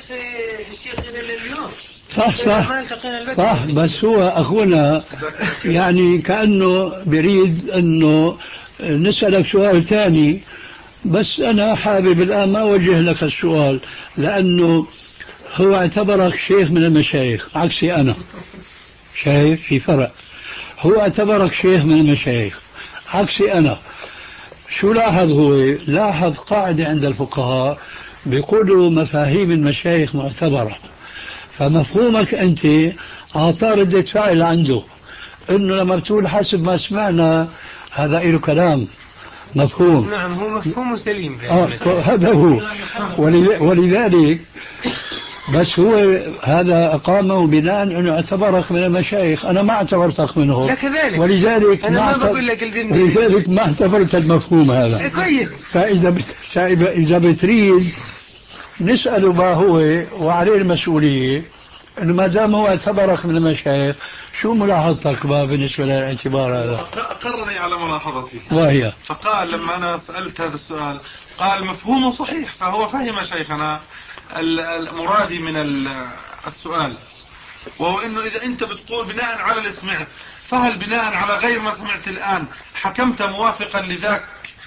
صح صح صح. بس هو اخونا يعني كأنه بريد انه نسألك سؤال ثاني، بس انا حابب الان ما اوجه لك السؤال لانه هو اعتبرك شيخ من المشايخ عكسي انا. شايف في فرق؟ هو اعتبرك شيخ من المشايخ عكسي انا. شو لاحظ؟ هو لاحظ قاعدة عند الفقهاء بيقولوا مفاهيم المشايخ معتبرة، فمفهومك أنت أعطى ردة فعل عنده إنه لما بتقول حسب ما سمعنا هذا له كلام مفهوم. نعم هو مفهوم سليم. آه هذا هو. ولذلك بس هو هذا أقامه بناء أنه اعتبرك من المشايخ. أنا ما اعتبرتك منهم. لا كذلك. ولذلك أنا ما ما بقول لك الجنة. ولذلك ما اعتبرت المفهوم هذا. كويس. فإذا بت... إذا بتريد نسأله ما هو وعليه المسؤولية، إنه ما دام هو اعتبرك من المشايخ شو ملاحظتك بقى بالنسبة للاعتبار هذا؟ أقرني على ملاحظتي وهي فقال لما أنا سألت هذا السؤال قال مفهومه صحيح، فهو فهم شيخنا المرادي من السؤال، وهو إنه إذا أنت بتقول بناء على اللي سمعت، فهل بناء على غير ما سمعت الآن حكمت موافقا لذاك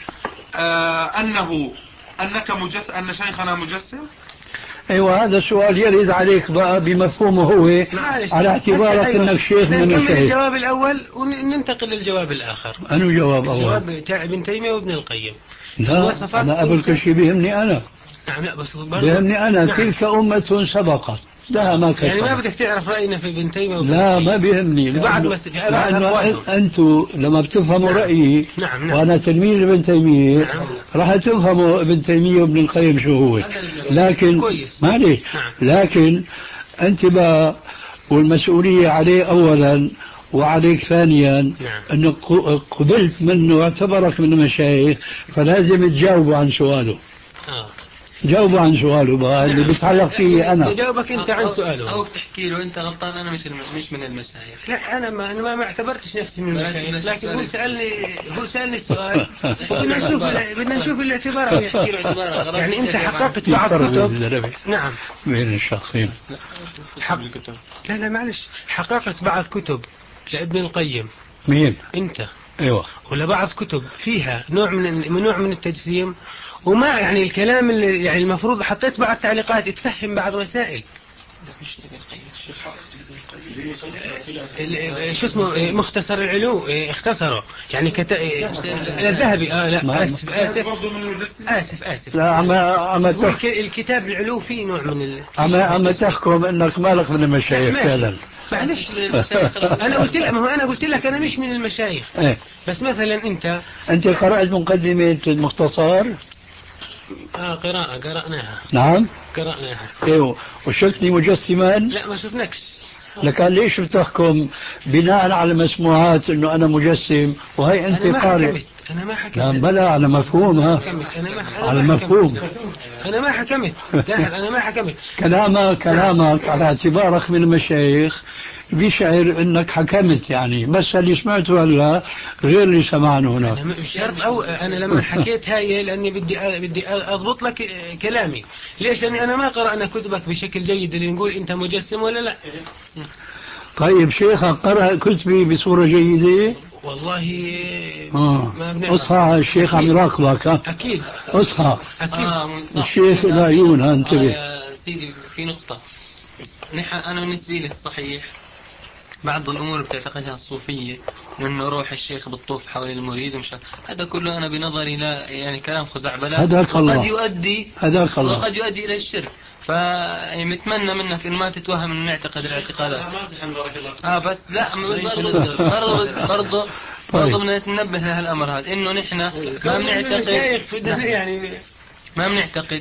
آه أنه أنك مجسم، أن شيخنا مجسم؟ ايوه هذا السؤال يرد عليك بقى بمفهومه هو على اعتبارك أيوة. انك شيخ من المشايخ. الجواب الاول وننتقل للجواب الاخر. انو جواب اول؟ الجواب بتاع ابن تيمية وابن القيم. لا انا قبل كل شيء بيهمني انا. نعم لا بس بيهمني انا. نعم. تلك امة سبقت ده ما كسب. يعني ما بدك تعرف راينا في ابن تيمية وابن لا القيم. ما بيهمني. بعد ما لانه انتم لما بتفهموا نعم. رايي نعم نعم. وانا تلميذ ابن تيمية نعم. راح تفهموا ابن تيمية وابن القيم شو هو. لكن معلش نعم. لكن انت بقى والمسؤولية عليه اولا وعليك ثانيا نعم. انك قبلت منه واعتبرك من المشايخ، فلازم تجاوبوا عن سؤاله. آه. جاوبوا عن سؤاله بقى اللي بيتعلق فيه انا. جاوبك انت عن سؤاله او تحكي له انت غلطان انا مش مش من المشايخ. لا انا ما انا ما اعتبرتش نفسي من المشايخ، لكن هو سالني هو سالني السؤال بدنا نشوف بدنا نشوف الاعتبار يحكي له اعتبار. يعني انت حققت بعض كتب. نعم بين الشخصين حق الكتب. لا لا معلش حققت بعض كتب لابن القيم. مين؟ انت. ايوه. ولا بعض كتب فيها نوع من نوع من التجسيم، وما يعني الكلام اللي يعني المفروض حطيت بعض تعليقات تفهم بعض مسائل. شو اسمه مختصر العلو اختصره يعني كت... الذهبي اه لا اسف اسف اسف اسف لا اما اما تخ... الكتاب العلو فيه نوع من ال... اما اما تحكم انك مالك من المشايخ فعلا. معلش انا قلت لك، ما هو انا قلت لك انا مش من المشايخ ايه. بس مثلا انت انت قرأت مقدمة المختصر؟ اه قراءة قرأناها. نعم قرأناها. ايوه وشفتني مجسما؟ لا ما شفناكش. لكن ليش بتحكم بناء على مسموعات انه انا مجسم وهي انت قارئ؟ انا ما حكمت. نعم بلا على مفهوم. ها أنا ما على مفهوم. انا ما حكمت. لا انا ما حكمت. كلامك كلامك على اعتبارك من المشايخ بيشعر انك حكمت يعني، بس اللي سمعته هلا غير اللي سمعنا هناك. انا مش شرط او انا لما حكيت هاي لاني بدي بدي اضبط لك كلامي. ليش؟ لاني انا ما قرانا كتبك بشكل جيد اللي نقول انت مجسم ولا لا. طيب شيخك قرأ كتبي بصورة جيدة؟ والله آه. ما بنعرف. اصحى الشيخ عم يراقبك. اكيد اصحى. اكيد آه الشيخ العيون. انتبه. آه سيدي في نقطة. نحن أنا بالنسبة لي الصحيح بعض الأمور بتعتقدها الصوفية، إنه روح الشيخ بالطوف حول المريد ومش هذا كله أنا بنظري لا يعني كلام خزعبلات وقد يؤدي وقد يؤدي إلى الشرك. فمتمنى منك إن ما تتوهم إن نعتقد الاعتقادات. آه بس لا برضه برضه برضه برضه بدنا ننبه لهالأمر هذا إنه نحن ما بنعتقد يعني ما بنعتقد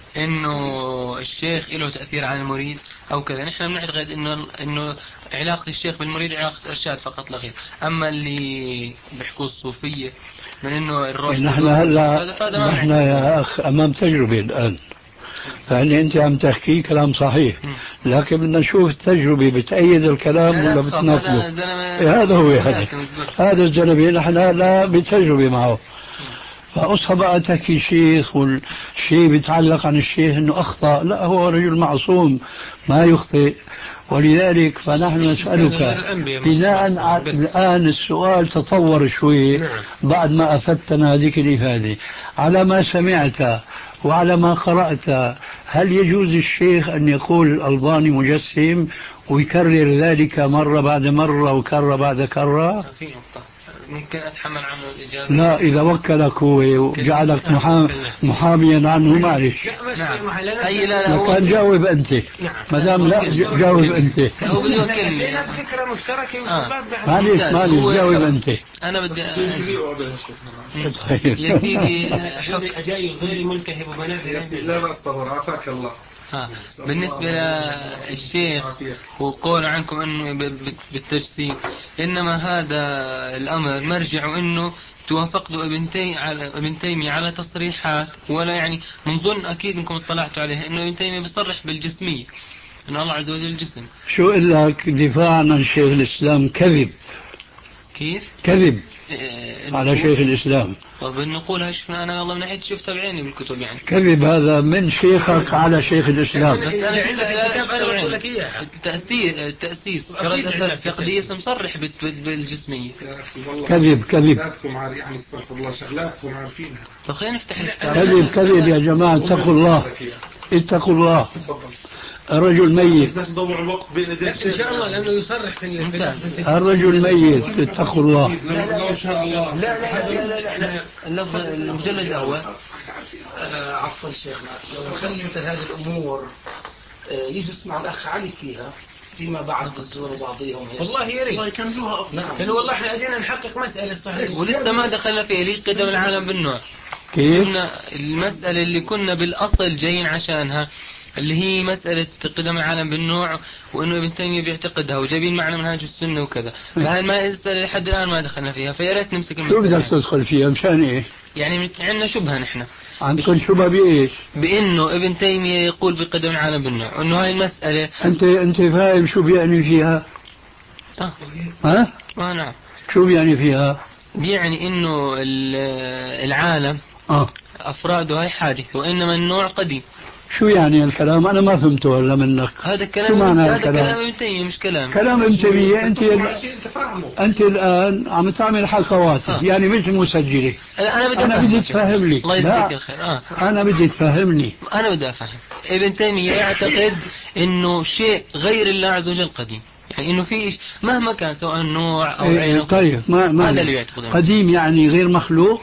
إنه الشيخ له تأثير على المريد أو كذا. نحن بنعتقد إنه إنه علاقة الشيخ بالمريد علاقة إرشاد فقط لا غير. أما اللي بيحكوا الصوفية من إنه الروح نحن هلا نحن يا أخ أمام تجربة الآن، فهني أنت عم تحكي كلام صحيح، لكن بدنا نشوف التجربة بتأيد الكلام ولا بتناقضه. هذا هو يعني هذا الزلمة نحن لا بتجربة معه. فأصحى بقى تحكي شيخ والشيء بيتعلق عن الشيخ انه اخطأ، لا هو رجل معصوم ما يخطئ. ولذلك فنحن نسألك بناء على الآن السؤال تطور شوي بعد ما أفدتنا هذه الإفادة على ما سمعت وعلى ما قرأت. هل يجوز الشيخ أن يقول الألباني مجسم ويكرر ذلك مرة بعد مرة وكرة بعد كرة؟ في نقطة ممكن أتحمل عنه الإجابة. لا إذا وكلك هو وجعلك محاميا عنه معلش. نعم. أي لا لا كان جاوب أنت. ما دام لا جاوب أنت. هو بدي يوكلني. فكرة مشتركة. معلش معلش جاوب أنت. أنا بدي يا سيدي أجاي غيري ملتهب ومنازل. لا أصطهر عافاك الله. ها بالنسبة للشيخ وقول عنكم أنه بالتجسيم، إنما هذا الأمر مرجع أنه توافقوا ابن تيمية على ابن تيمية على تصريحات، ولا يعني من ظن أكيد أنكم اطلعتوا عليها إنه ابن تيمية بيصرح بالجسمية إن الله عز وجل جسم. شو قل لك دفاعا عن شيخ الإسلام كذب. كيف؟ كذب إيه على شيخ الإسلام. طب نقولها شفنا أنا والله من ناحية شفتها بعيني بالكتب يعني. كذب هذا من شيخك على شيخ الإسلام. بس أنا الكتاب أنا بقول لك إياها. التأسيس التأسيس فرد أساس التقديس مصرح بالجسمية. كذب كذب. يعني استغفر الله شغلاتكم عارفينها. طب خلينا نفتح الكتاب. كذب كذب يا جماعة اتقوا الله اتقوا الله. الرجل ميت. بس ضوع الوقت بين يدي إن شاء الله لأنه يصرح في الرجل ميت اتقوا الله. لا لا لا لا لا اللفظ المجلد الأول. عفوا شيخنا لو خلي مثل هذه الأمور يجلس مع الأخ علي فيها فيما بعد تزوروا بعضهم. والله يا ريت. والله يكملوها أفضل. نعم. كانوا والله احنا أجينا نحقق مسألة صحيحة. ولسه ما دخلنا فيها ليه قدم العالم بالنوع. كيف؟ كنا المسألة اللي كنا بالأصل جايين عشانها اللي هي مسألة قدم العالم بالنوع وإنه ابن تيمية بيعتقدها وجايبين معنا منهاج السنة وكذا. فهاي المسألة لحد الآن ما دخلنا فيها، فيا ريت نمسك شو بدك تدخل فيها مشان إيه؟ يعني عندنا شبهة نحن. عندكم شبهة بإيش؟ بإنه ابن تيمية يقول بقدم العالم بالنوع، إنه هاي المسألة. أنت أنت فاهم شو بيعني فيها؟ آه. ها؟ آه نعم. شو بيعني فيها؟ بيعني إنه العالم آه. أفراده هاي حادث وإنما النوع قديم. شو يعني الكلام؟ أنا ما فهمته ولا منك. هذا الكلام شو معنى هذا الكلام؟ كلام ابن تيمية مش كلام. كلام ابن تيمية. أنت أنت الآن عم تعمل حكواتك آه. يعني مش مسجلة. أنا بدي أنا بدي تفهم لي. الله يجزيك الخير. آه. أنا بدي تفهمني. أنا بدي أفهم. ابن تيمية يعتقد انه شيء غير الله عز وجل قديم، يعني انه في مهما كان سواء نوع او إيه عين. طيب ما ما هذا اللي يعتقد قديم يعني غير مخلوق.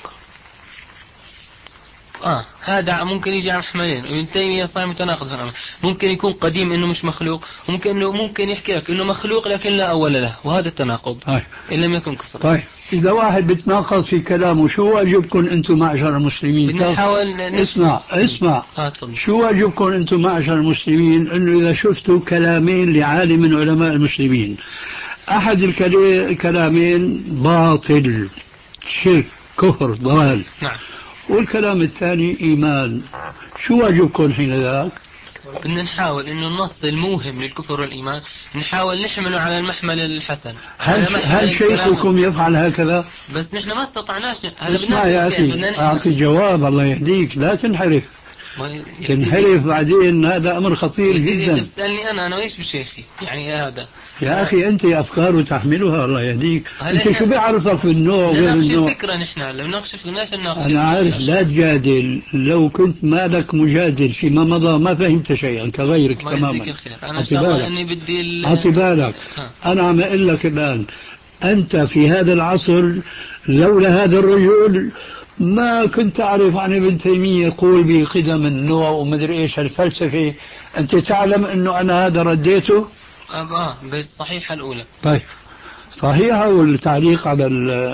اه هذا ممكن يجي على محملين. ابن تيمية صار متناقض في الأمر. ممكن يكون قديم انه مش مخلوق، وممكن انه ممكن يحكي لك انه مخلوق لكن لا اول له، وهذا التناقض طيب. ان لم يكن كفر. طيب اذا واحد بتناقض في كلامه شو واجبكم انتم معشر المسلمين؟ بدنا نحاول اسمع اسمع آه شو واجبكم انتم معشر المسلمين انه اذا شفتوا كلامين لعالم من علماء المسلمين، احد الكلامين باطل شرك كفر ضلال، نعم، والكلام الثاني إيمان، شو واجبكم حين ذاك؟ بدنا نحاول إنه النص الموهم للكفر والإيمان نحاول نحمله على المحمل الحسن. هل, هل شيخكم يفعل هكذا؟ بس نحن ما استطعناش. هذا اسمع يا أخي أعطي جواب الله يهديك، لا تنحرف تنحرف بعدين، هذا أمر خطير جدا. تسألني أنا أنا وإيش بشيخي يعني هذا يا أخي أنت أفكار تحملها الله يهديك. أنت شو بيعرفك بالنوع غير النوع؟ الفكرة نحن لو نناقش بدناش نناقش. أنا عارف لا تجادل، لو كنت مالك مجادل فيما مضى ما فهمت شيئا كغيرك تماما. أنا إن شاء الله إني بدي أعطي بالك. أنا عم أقول لك الآن أنت في هذا العصر لولا هذا الرجل ما كنت أعرف عن ابن تيمية يقول بقدم النوع ومدري إيش الفلسفة. أنت تعلم أنه أنا هذا رديته؟ آه بالصحيحة الأولى. طيب صحيحة والتعليق على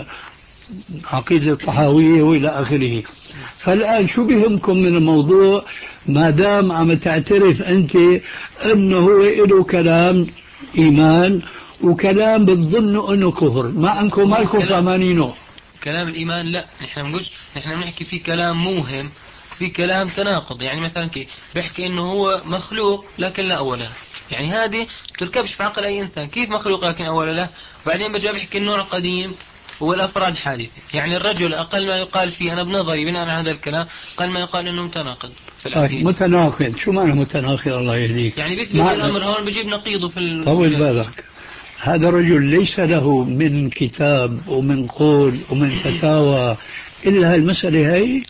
العقيدة الطحاوية وإلى آخره. فالآن شو بهمكم من الموضوع ما دام عم تعترف أنت أنه هو له كلام إيمان وكلام بتظنوا أنه كفر، ما أنكم مالكم فهمانينه. كلام الإيمان لا، نحن بنقولش، نحن بنحكي في كلام موهم، في كلام تناقض. يعني مثلا كي بيحكي إنه هو مخلوق لكن لا أول له، يعني هذه تركبش في عقل أي إنسان. كيف مخلوق لكن أول له؟ وبعدين بجا بيحكي النوع قديم والأفراد حادثة. يعني الرجل أقل ما يقال فيه أنا بنظري بناء على هذا الكلام أقل ما يقال إنه متناقض في العقيدة. متناقض شو معنى متناقض الله يهديك؟ يعني بيثبت الأمر هون بجيب نقيضه في طول بالك. هذا الرجل ليس له من كتاب ومن قول ومن فتاوى إلا المسألة هي.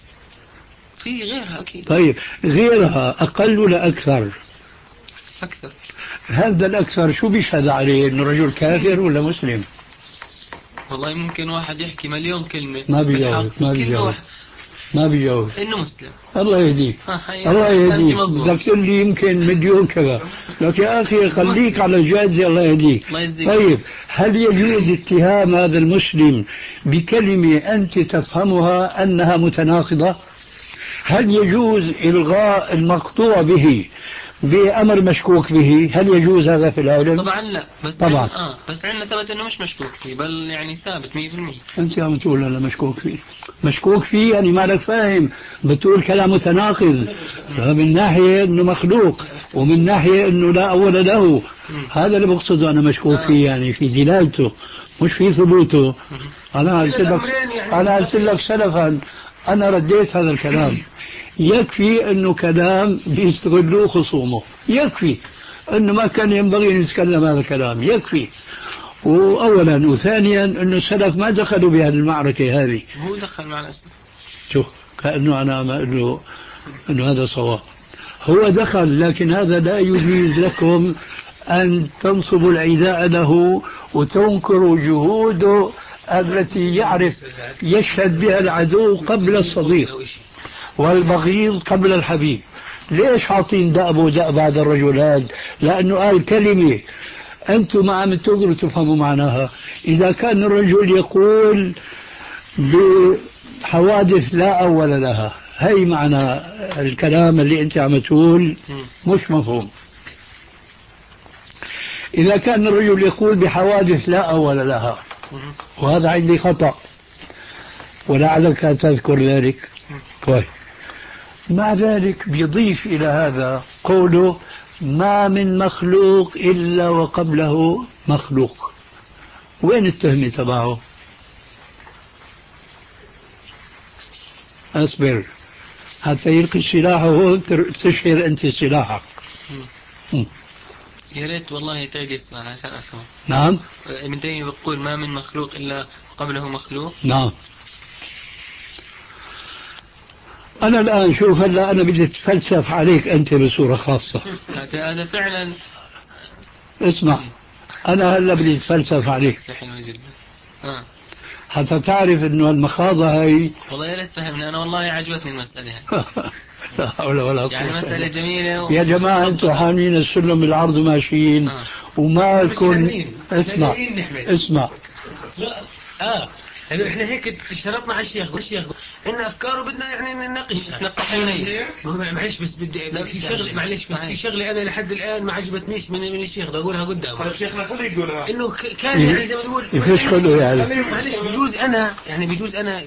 في غيرها أكيد. طيب غيرها أقل ولا أكثر؟ أكثر. هذا الأكثر شو بيشهد عليه؟ إنه رجل كافر ولا مسلم؟ والله ممكن واحد يحكي مليون كلمة ما بيجاوب ما بيجاوب ما بيجاوب إنه مسلم. الله يهديك الله يهديك. بدك تقول لي يمكن مليون كذا، لك يا أخي خليك على الجادة الله يهديك. طيب هل يجوز اتهام هذا المسلم بكلمة أنت تفهمها أنها متناقضة؟ هل يجوز إلغاء المقطوع به بأمر مشكوك به؟ هل يجوز هذا في العلم؟ طبعا لا، بس طبعا عن... آه بس عندنا ثبت انه مش مشكوك فيه، بل يعني ثابت مية بالمية. انت عم تقول انا مشكوك فيه، مشكوك فيه يعني ما لك فاهم، بتقول كلام متناقض، من ناحية انه مخلوق ومن ناحية انه لا اول له. هذا اللي بقصده انا مشكوك فيه، يعني في دلالته مش في ثبوته. انا قلت لك انا قلت لك سلفا انا رديت هذا الكلام. يكفي انه كلام بيستغلوه خصومه، يكفي انه ما كان ينبغي ان يتكلم هذا الكلام، يكفي. واولا وثانيا انه السلف ما دخلوا بهذه المعركه هذه. هو دخل مع الاسف. شوف كانه انا ما اقول له انه هذا صواب، هو دخل، لكن هذا لا يجيز لكم ان تنصبوا العداء له وتنكروا جهوده التي يعرف يشهد بها العدو قبل الصديق والبغيض قبل الحبيب. ليش حاطين دأبه دأب هذا الرجل هذا؟ لأنه قال كلمة أنتم ما عم تقدروا تفهموا معناها. إذا كان الرجل يقول بحوادث لا أول لها، هي معنى الكلام اللي أنت عم تقول مش مفهوم. إذا كان الرجل يقول بحوادث لا أول لها، وهذا عندي خطأ ولعلك تذكر ذلك كويس. مع ذلك بيضيف إلى هذا قوله ما من مخلوق إلا وقبله مخلوق. وين التهمة تبعه؟ أصبر حتى يلقي سلاحه تشهر أنت سلاحك. يا ريت والله تعيد السؤال عشان أفهم. نعم. ابن تيمية بيقول ما من مخلوق إلا قبله مخلوق. نعم. أنا الآن شوف هلا أنا بدي أتفلسف عليك أنت بصورة خاصة. هذا فعلا. اسمع، أنا هلا بدي أتفلسف عليك. حلوة جدا. آه. حتى تعرف إنه المخاضة هاي. والله يا ريت فهمني، أنا والله عجبتني المسألة هاي. لا حول ولا قوة. يعني مسألة جميلة و... يا جماعة أنتم حامين السلم بالعرض وماشيين. آه. وما لكم. اسمع اسمع. لا اه يعني احنا هيك اشترطنا على الشيخ الشيخ عندنا افكار وبدنا يعني نناقش نناقش منية. معلش بس بدي في شغله معلش بس في شغله انا لحد الان ما عجبتنيش من من الشيخ بدي اقولها قدامه. طيب شيخنا خليه يقولها. انه كان يعني زي ما تقول يفشخلوا يعني. معلش بجوز انا يعني بجوز انا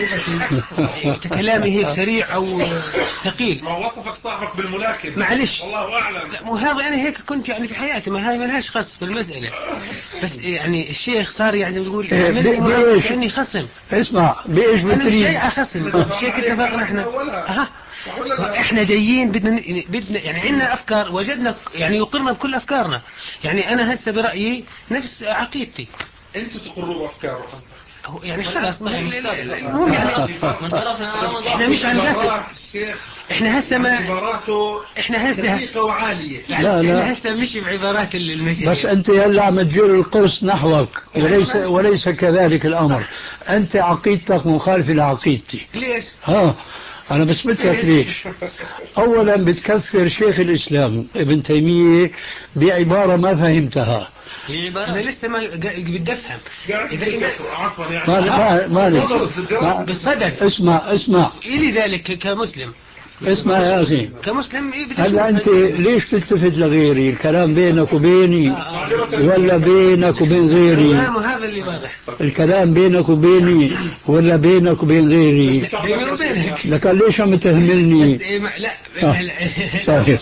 بلغتي كلامي هيك سريع او ثقيل. ما وصفك صاحبك بالملاكم. معلش والله اعلم. لا مو هذا انا هيك كنت يعني في حياتي ما هاي ما لهاش خص بالمساله. بس يعني الشيخ صار يعني زي ما تقول يعملني كاني خصم. اسمع بايش انا مش بتريد؟ جاي على خصم الشيء اتفقنا احنا. اها احنا جايين بدنا بدنا يعني عندنا افكار وجدنا يعني يقرنا بكل افكارنا. يعني انا هسه برايي نفس عقيدتي. انتوا تقروا بافكاره قصدك. يعني خلاص المهم يعني احنا مش عن قصد. احنا هسه ما احنا هسه وعاليه. لا لا احنا هسه مش بعبارات المشايخ. بس انت هلا عم تجر القرص نحوك وليس وليس كذلك الامر. انت عقيدتك مخالفه لعقيدتي. ليش؟ ها انا بثبت لك ليش. اولا بتكفر شيخ الاسلام ابن تيميه بعباره ما فهمتها. أنا لسه ما بدي أفهم. إذا عفوا يعني. ما ما ما بس صدق. اسمع اسمع. إلي ذلك كمسلم. اسمع يا أخي. كمسلم إيه بدي. هلا أنت ليش تلتفت لغيري؟ الكلام بينك وبيني ولا بينك وبين غيري؟ هذا اللي واضح. الكلام بينك وبيني ولا بينك وبين غيري؟ بيني وبينك. لك ليش عم تهملني؟ لا. طيب.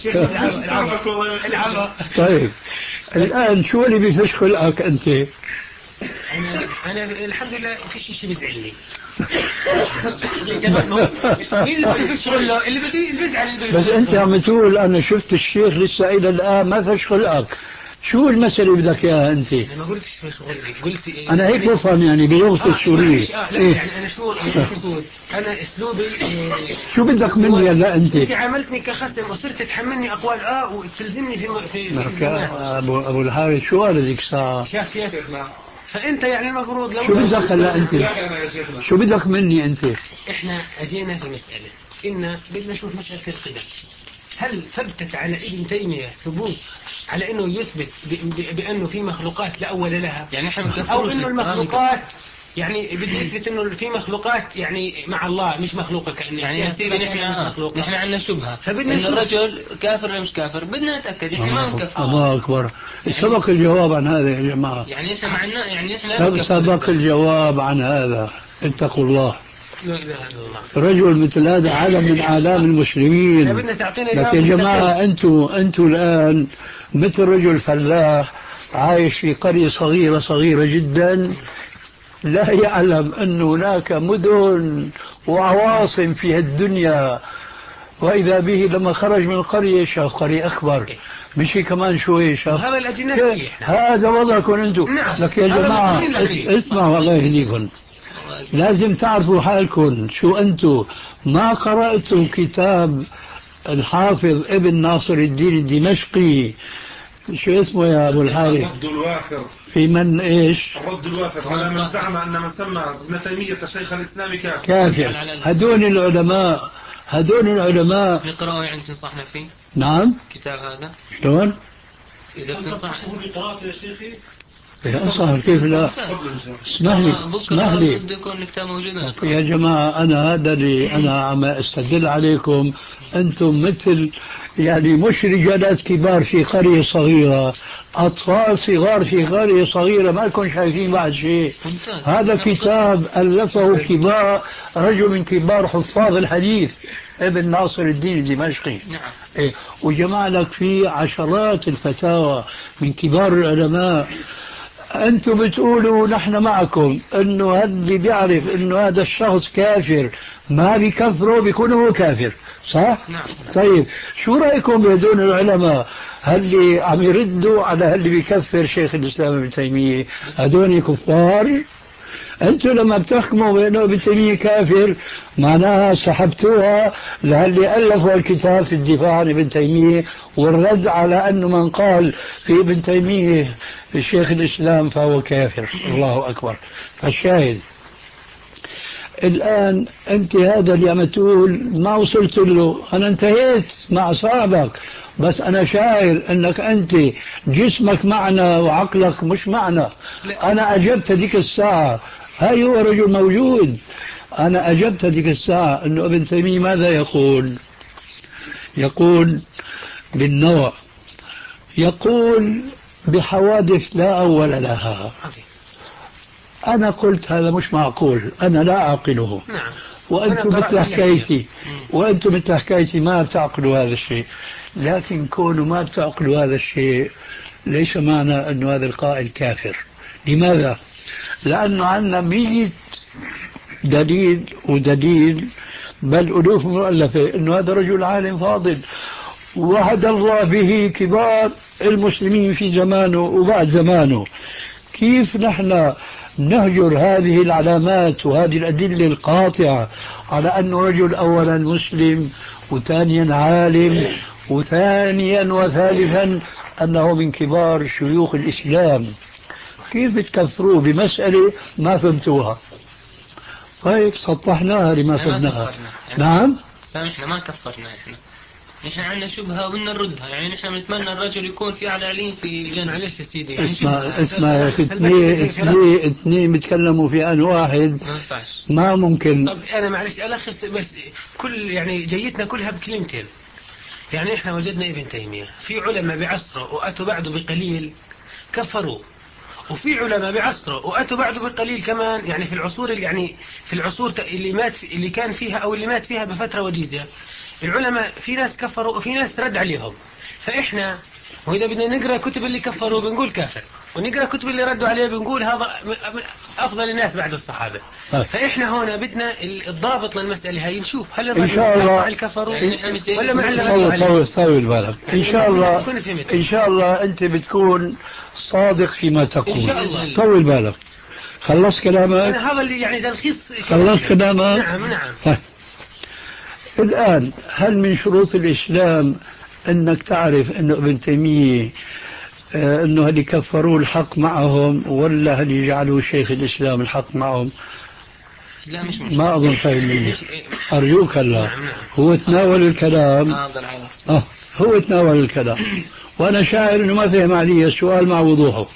طيب. الآن شو اللي بيفش خلقك أنت؟ أنا أنا الحمد لله في شيء شيء بيزعلني. مين اللي بيفش خلقه؟ اللي بدي بيزعل. بس أنت عم تقول أنا شفت الشيخ لسه إلى الآن ما فش خلقك. شو المسألة بدك إياها أنت؟ أنا ما قلتش فش خلقي قلت. أنا هيك بفهم يعني بلغة السورية. آه لا إيه؟ يعني أنا شو المقصود؟ أنا أسلوبي. شو بدك مني هلا أنت؟ أنت عاملتني كخصم وصرت تحملني أقوال آه وتلزمني في في. في أبو أبو الحارث شو قال ذيك الساعة؟ شاف كيف؟ فأنت يعني المفروض لو. شو بدك هلا أنت؟ شو بدك مني أنت؟ إحنا أجينا في مسألة إن بدنا نشوف مسألة القدم. هل ثبتت على ابن تيمية ثبوت على انه يثبت بانه في مخلوقات لا اول لها يعني احنا او انه المخلوقات يعني بدي يثبت انه في مخلوقات يعني مع الله مش مخلوقه كأنه يعني يا سيدي نحن نحن عندنا شبهه فبدنا ان الرجل كافر ولا مش كافر بدنا نتاكد احنا ما بنكفر. الله اكبر. سبق الجواب عن هذا يا جماعه. يعني احنا معنا يعني احنا سبق الجواب عن هذا. اتقوا الله. لا اله الا الله. رجل مثل هذا عالم من اعلام المسلمين. لكن يا جماعه انتم انتم الان مثل رجل فلاح عايش في قريه صغيره صغيره جدا لا يعلم أن هناك مدن وعواصم في الدنيا وإذا به لما خرج من القرية شاف قرية أكبر مشي كمان شوي شاف. هذا الأجنبي هذا وضعكم أنتم. نعم. لك يا جماعة اسمعوا الله يهديكم. لازم تعرفوا حالكم شو أنتم ما قرأتوا كتاب الحافظ ابن ناصر الدين الدمشقي شو اسمه يا أبو الحارث؟ الرد الوافر. في من إيش؟ الرد الوافر على من زعم أن من سمى ابن تيمية شيخ الإسلام كافر. كافر. هدول العلماء هدول العلماء نقرأه يعني تنصحنا فيه؟ نعم. كتاب هذا شلون؟ إذا بتنصح بقراءته يا شيخي. يا صاحب كيف لا؟ اسمح لي اسمح لي بده يكون الكتاب موجود. يا جماعة أنا هذا اللي أنا عم أستدل عليكم. أنتم مثل يعني مش رجالات كبار في قرية صغيرة أطفال صغار في قرية صغيرة ما لكم شايفين بعد شيء. هذا كتاب ألفه كبار رجل من كبار حفاظ الحديث ابن ناصر الدين الدمشقي. نعم. إيه وجمع لك فيه عشرات الفتاوى من كبار العلماء. أنتم بتقولوا نحن معكم إنه اللي بيعرف إنه هذا الشخص كافر ما بيكفره بيكون هو كافر صح؟ نعم. طيب شو رأيكم بهدول العلماء اللي عم يردوا على اللي بيكفر شيخ الإسلام ابن تيمية هدول كفار أنتم لما بتحكموا بأنه ابن تيمية كافر معناها سحبتوها للي ألفوا الكتاب في الدفاع عن ابن تيمية والرد على أنه من قال في ابن تيمية شيخ الإسلام فهو كافر. الله أكبر. فالشاهد الآن أنت هذا اللي عم تقول ما وصلت له، أنا انتهيت مع صاحبك، بس أنا شاعر أنك أنت جسمك معنا وعقلك مش معنا. أنا أجبت هذيك الساعة، هاي هو رجل موجود، أنا أجبت هذيك الساعة أنه ابن تيمية ماذا يقول؟ يقول بالنوع، يقول بحوادث لا أول لها. أنا قلت هذا مش معقول، أنا لا أعقله. نعم. وأنتم مثل حكايتي وأنتم مثل حكايتي ما بتعقلوا هذا الشيء. لكن كونوا ما بتعقلوا هذا الشيء ليس معنى أن هذا القائل كافر. لماذا؟ لأنه عندنا مية دليل ودليل بل ألوف مؤلفة أنه هذا رجل عالم فاضل وهدى الله به كبار المسلمين في زمانه وبعد زمانه. كيف نحن نهجر هذه العلامات وهذه الأدلة القاطعة على أنه رجل أولا مسلم وثانيا عالم وثانيا وثالثا أنه من كبار شيوخ الإسلام؟ كيف تكفروه بمسألة ما فهمتوها؟ طيب سطحناها لما فهمناها. نعم سامحنا ما كفرنا احنا، نحن عندنا شبهة وبدنا نردها، يعني نحن بنتمنى الرجل يكون في أعلى علين في الجنة. معلش يا سيدي يعني اسمع اسمع يا أخي، اثنين اثنين اثنين بيتكلموا في آن واحد ما ينفعش، ما ممكن. طب أنا معلش ألخص بس كل يعني جيتنا كلها بكلمتين. يعني إحنا وجدنا ابن تيمية في علماء بعصره وأتوا بعده بقليل كفروه، وفي علماء بعصره وأتوا بعده بقليل كمان، يعني في العصور اللي يعني في العصور اللي مات اللي كان فيها أو اللي مات فيها بفترة وجيزة العلماء في ناس كفروا وفي ناس رد عليهم. فإحنا وإذا بدنا نقرأ كتب اللي كفروا بنقول كافر، ونقرأ كتب اللي ردوا عليه بنقول هذا من أفضل الناس بعد الصحابة. فإحنا هنا بدنا الضابط للمسألة هاي نشوف هل الرجل مع الكفروا ولا مع اللي ردوا عليه. طول طول بالك إن شاء الله. إن شاء الله أنت بتكون صادق فيما تقول. إن شاء الله. طول بالك. خلص كلامك. أنا هذا اللي يعني تلخيص. خلص كلامك. نعم نعم. الآن هل من شروط الإسلام أنك تعرف أنه ابن تيمية آه أنه هل يكفروا الحق معهم ولا هل يجعلوا شيخ الإسلام الحق معهم؟ لا مش مش ما أظن فاهمني. أرجوك الله. هو تناول الكلام. آه هو تناول الكلام وأنا شاعر أنه ما فهم علي السؤال مع وضوحه.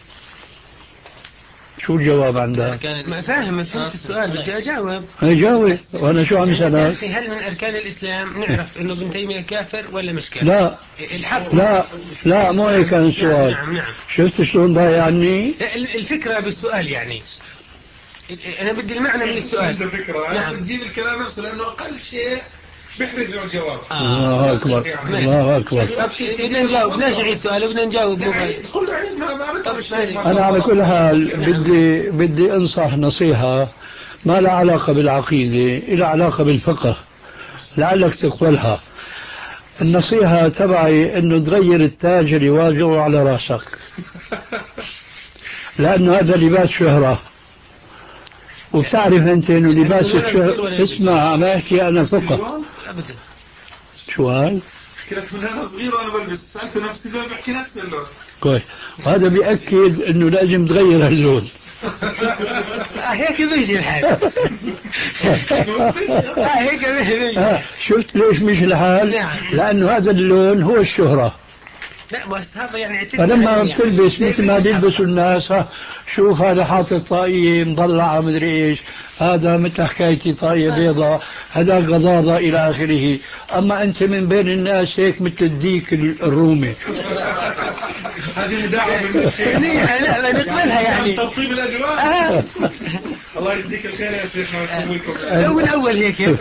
شو الجواب عندها؟ ما فاهم ما فهمت السؤال بدي أجاوب. أجاوب وأنا شو عم سألك؟ هل من أركان الإسلام نعرف إنه ابن تيمية كافر ولا مش كافر؟ لا الحق. لا لا مو هيك كان السؤال. نعم نعم. شفت شلون ضايع عني؟ الفكرة بالسؤال يعني أنا بدي المعنى من السؤال. الفكرة نعم. بتجيب الكلام نفسه لأنه أقل شيء بيحرج له الجواب. الله أكبر الله أكبر. بدنا نجاوب بدنا نعيد سؤال وبدنا نجاوب. قل له عيد ما ما بتعرف. أنا على كل حال بدي بدي أنصح نصيحة ما لها علاقة بالعقيدة، لها علاقة بالفقه لعلك تقبلها. النصيحة تبعي إنه تغير التاج اللي واجهه على راسك لأنه هذا لباس شهرة، وبتعرف أنت إنه لباس الشهرة. اسمع ما أحكي أنا فقه. أبدا. شو هاي؟ أحكي لك من أنا صغير وأنا بلبس سألت نفسي ليه بحكي نفس اللون. كويس. وهذا بيأكد إنه لازم تغير اللون. هيك بيجي الحال. هيك بيجي. شفت ليش مش الحال؟ لأنه هذا اللون هو الشهرة. لا بس هذا يعني فلما بتلبس مثل ما بيلبسوا الناس، شوف هذا حاطط طاقية مضلعة مدري ايش، هذا مثل حكايتي طاقية بيضاء، هذا غضاضة إلى آخره. أما أنت من بين الناس هيك مثل الديك الرومي. هذه مداعبة بالمشكلة. لا نقبلها يعني ترطيب الأجواء. الله يجزيك الخير يا شيخنا ويكون أول أول هيك.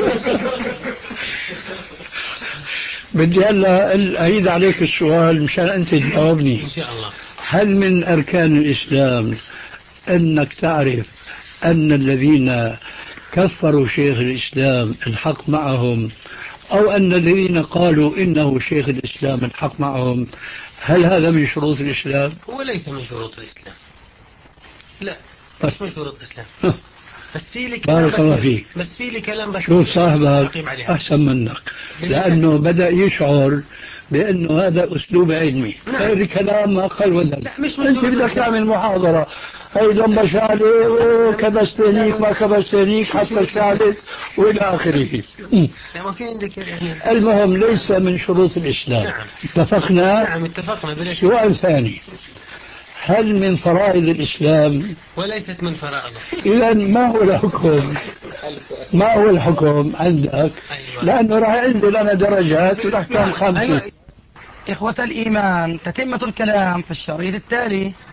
بدي هلا أعيد عليك السؤال مشان أنت تجاوبني. إن شاء الله. هل من أركان الإسلام أنك تعرف أن الذين كفروا شيخ الإسلام الحق معهم، أو أن الذين قالوا إنه شيخ الإسلام الحق معهم، هل هذا من شروط الإسلام؟ هو ليس من شروط الإسلام. لا مش من شروط الإسلام. بس في لي كلام بارك الله بس فيك. بس في لي كلام بس شوف صاحبك أقيم عليها. أحسن منك، لأنه بدأ يشعر بأنه هذا أسلوب علمي. نعم. هذا كلام ما قال ولا لا، مش من أنت شروط بدك الإسلام. تعمل محاضرة هيدا مشالي كبستنيك ما كبستنيك حتى الثالث وإلى آخره. يعني في عندك يعني. المهم ليس من شروط الإسلام. نعم. اتفقنا. نعم اتفقنا بلا شك. سؤال ثاني، هل من فرائض الإسلام؟ وليست من فرائضه. إذا ما هو الحكم؟ ما هو الحكم عندك؟ أيوة. لأنه راح ينزل أنا درجات وراح كان خمسة. إخوة الإيمان، تتمة الكلام في الشريط التالي.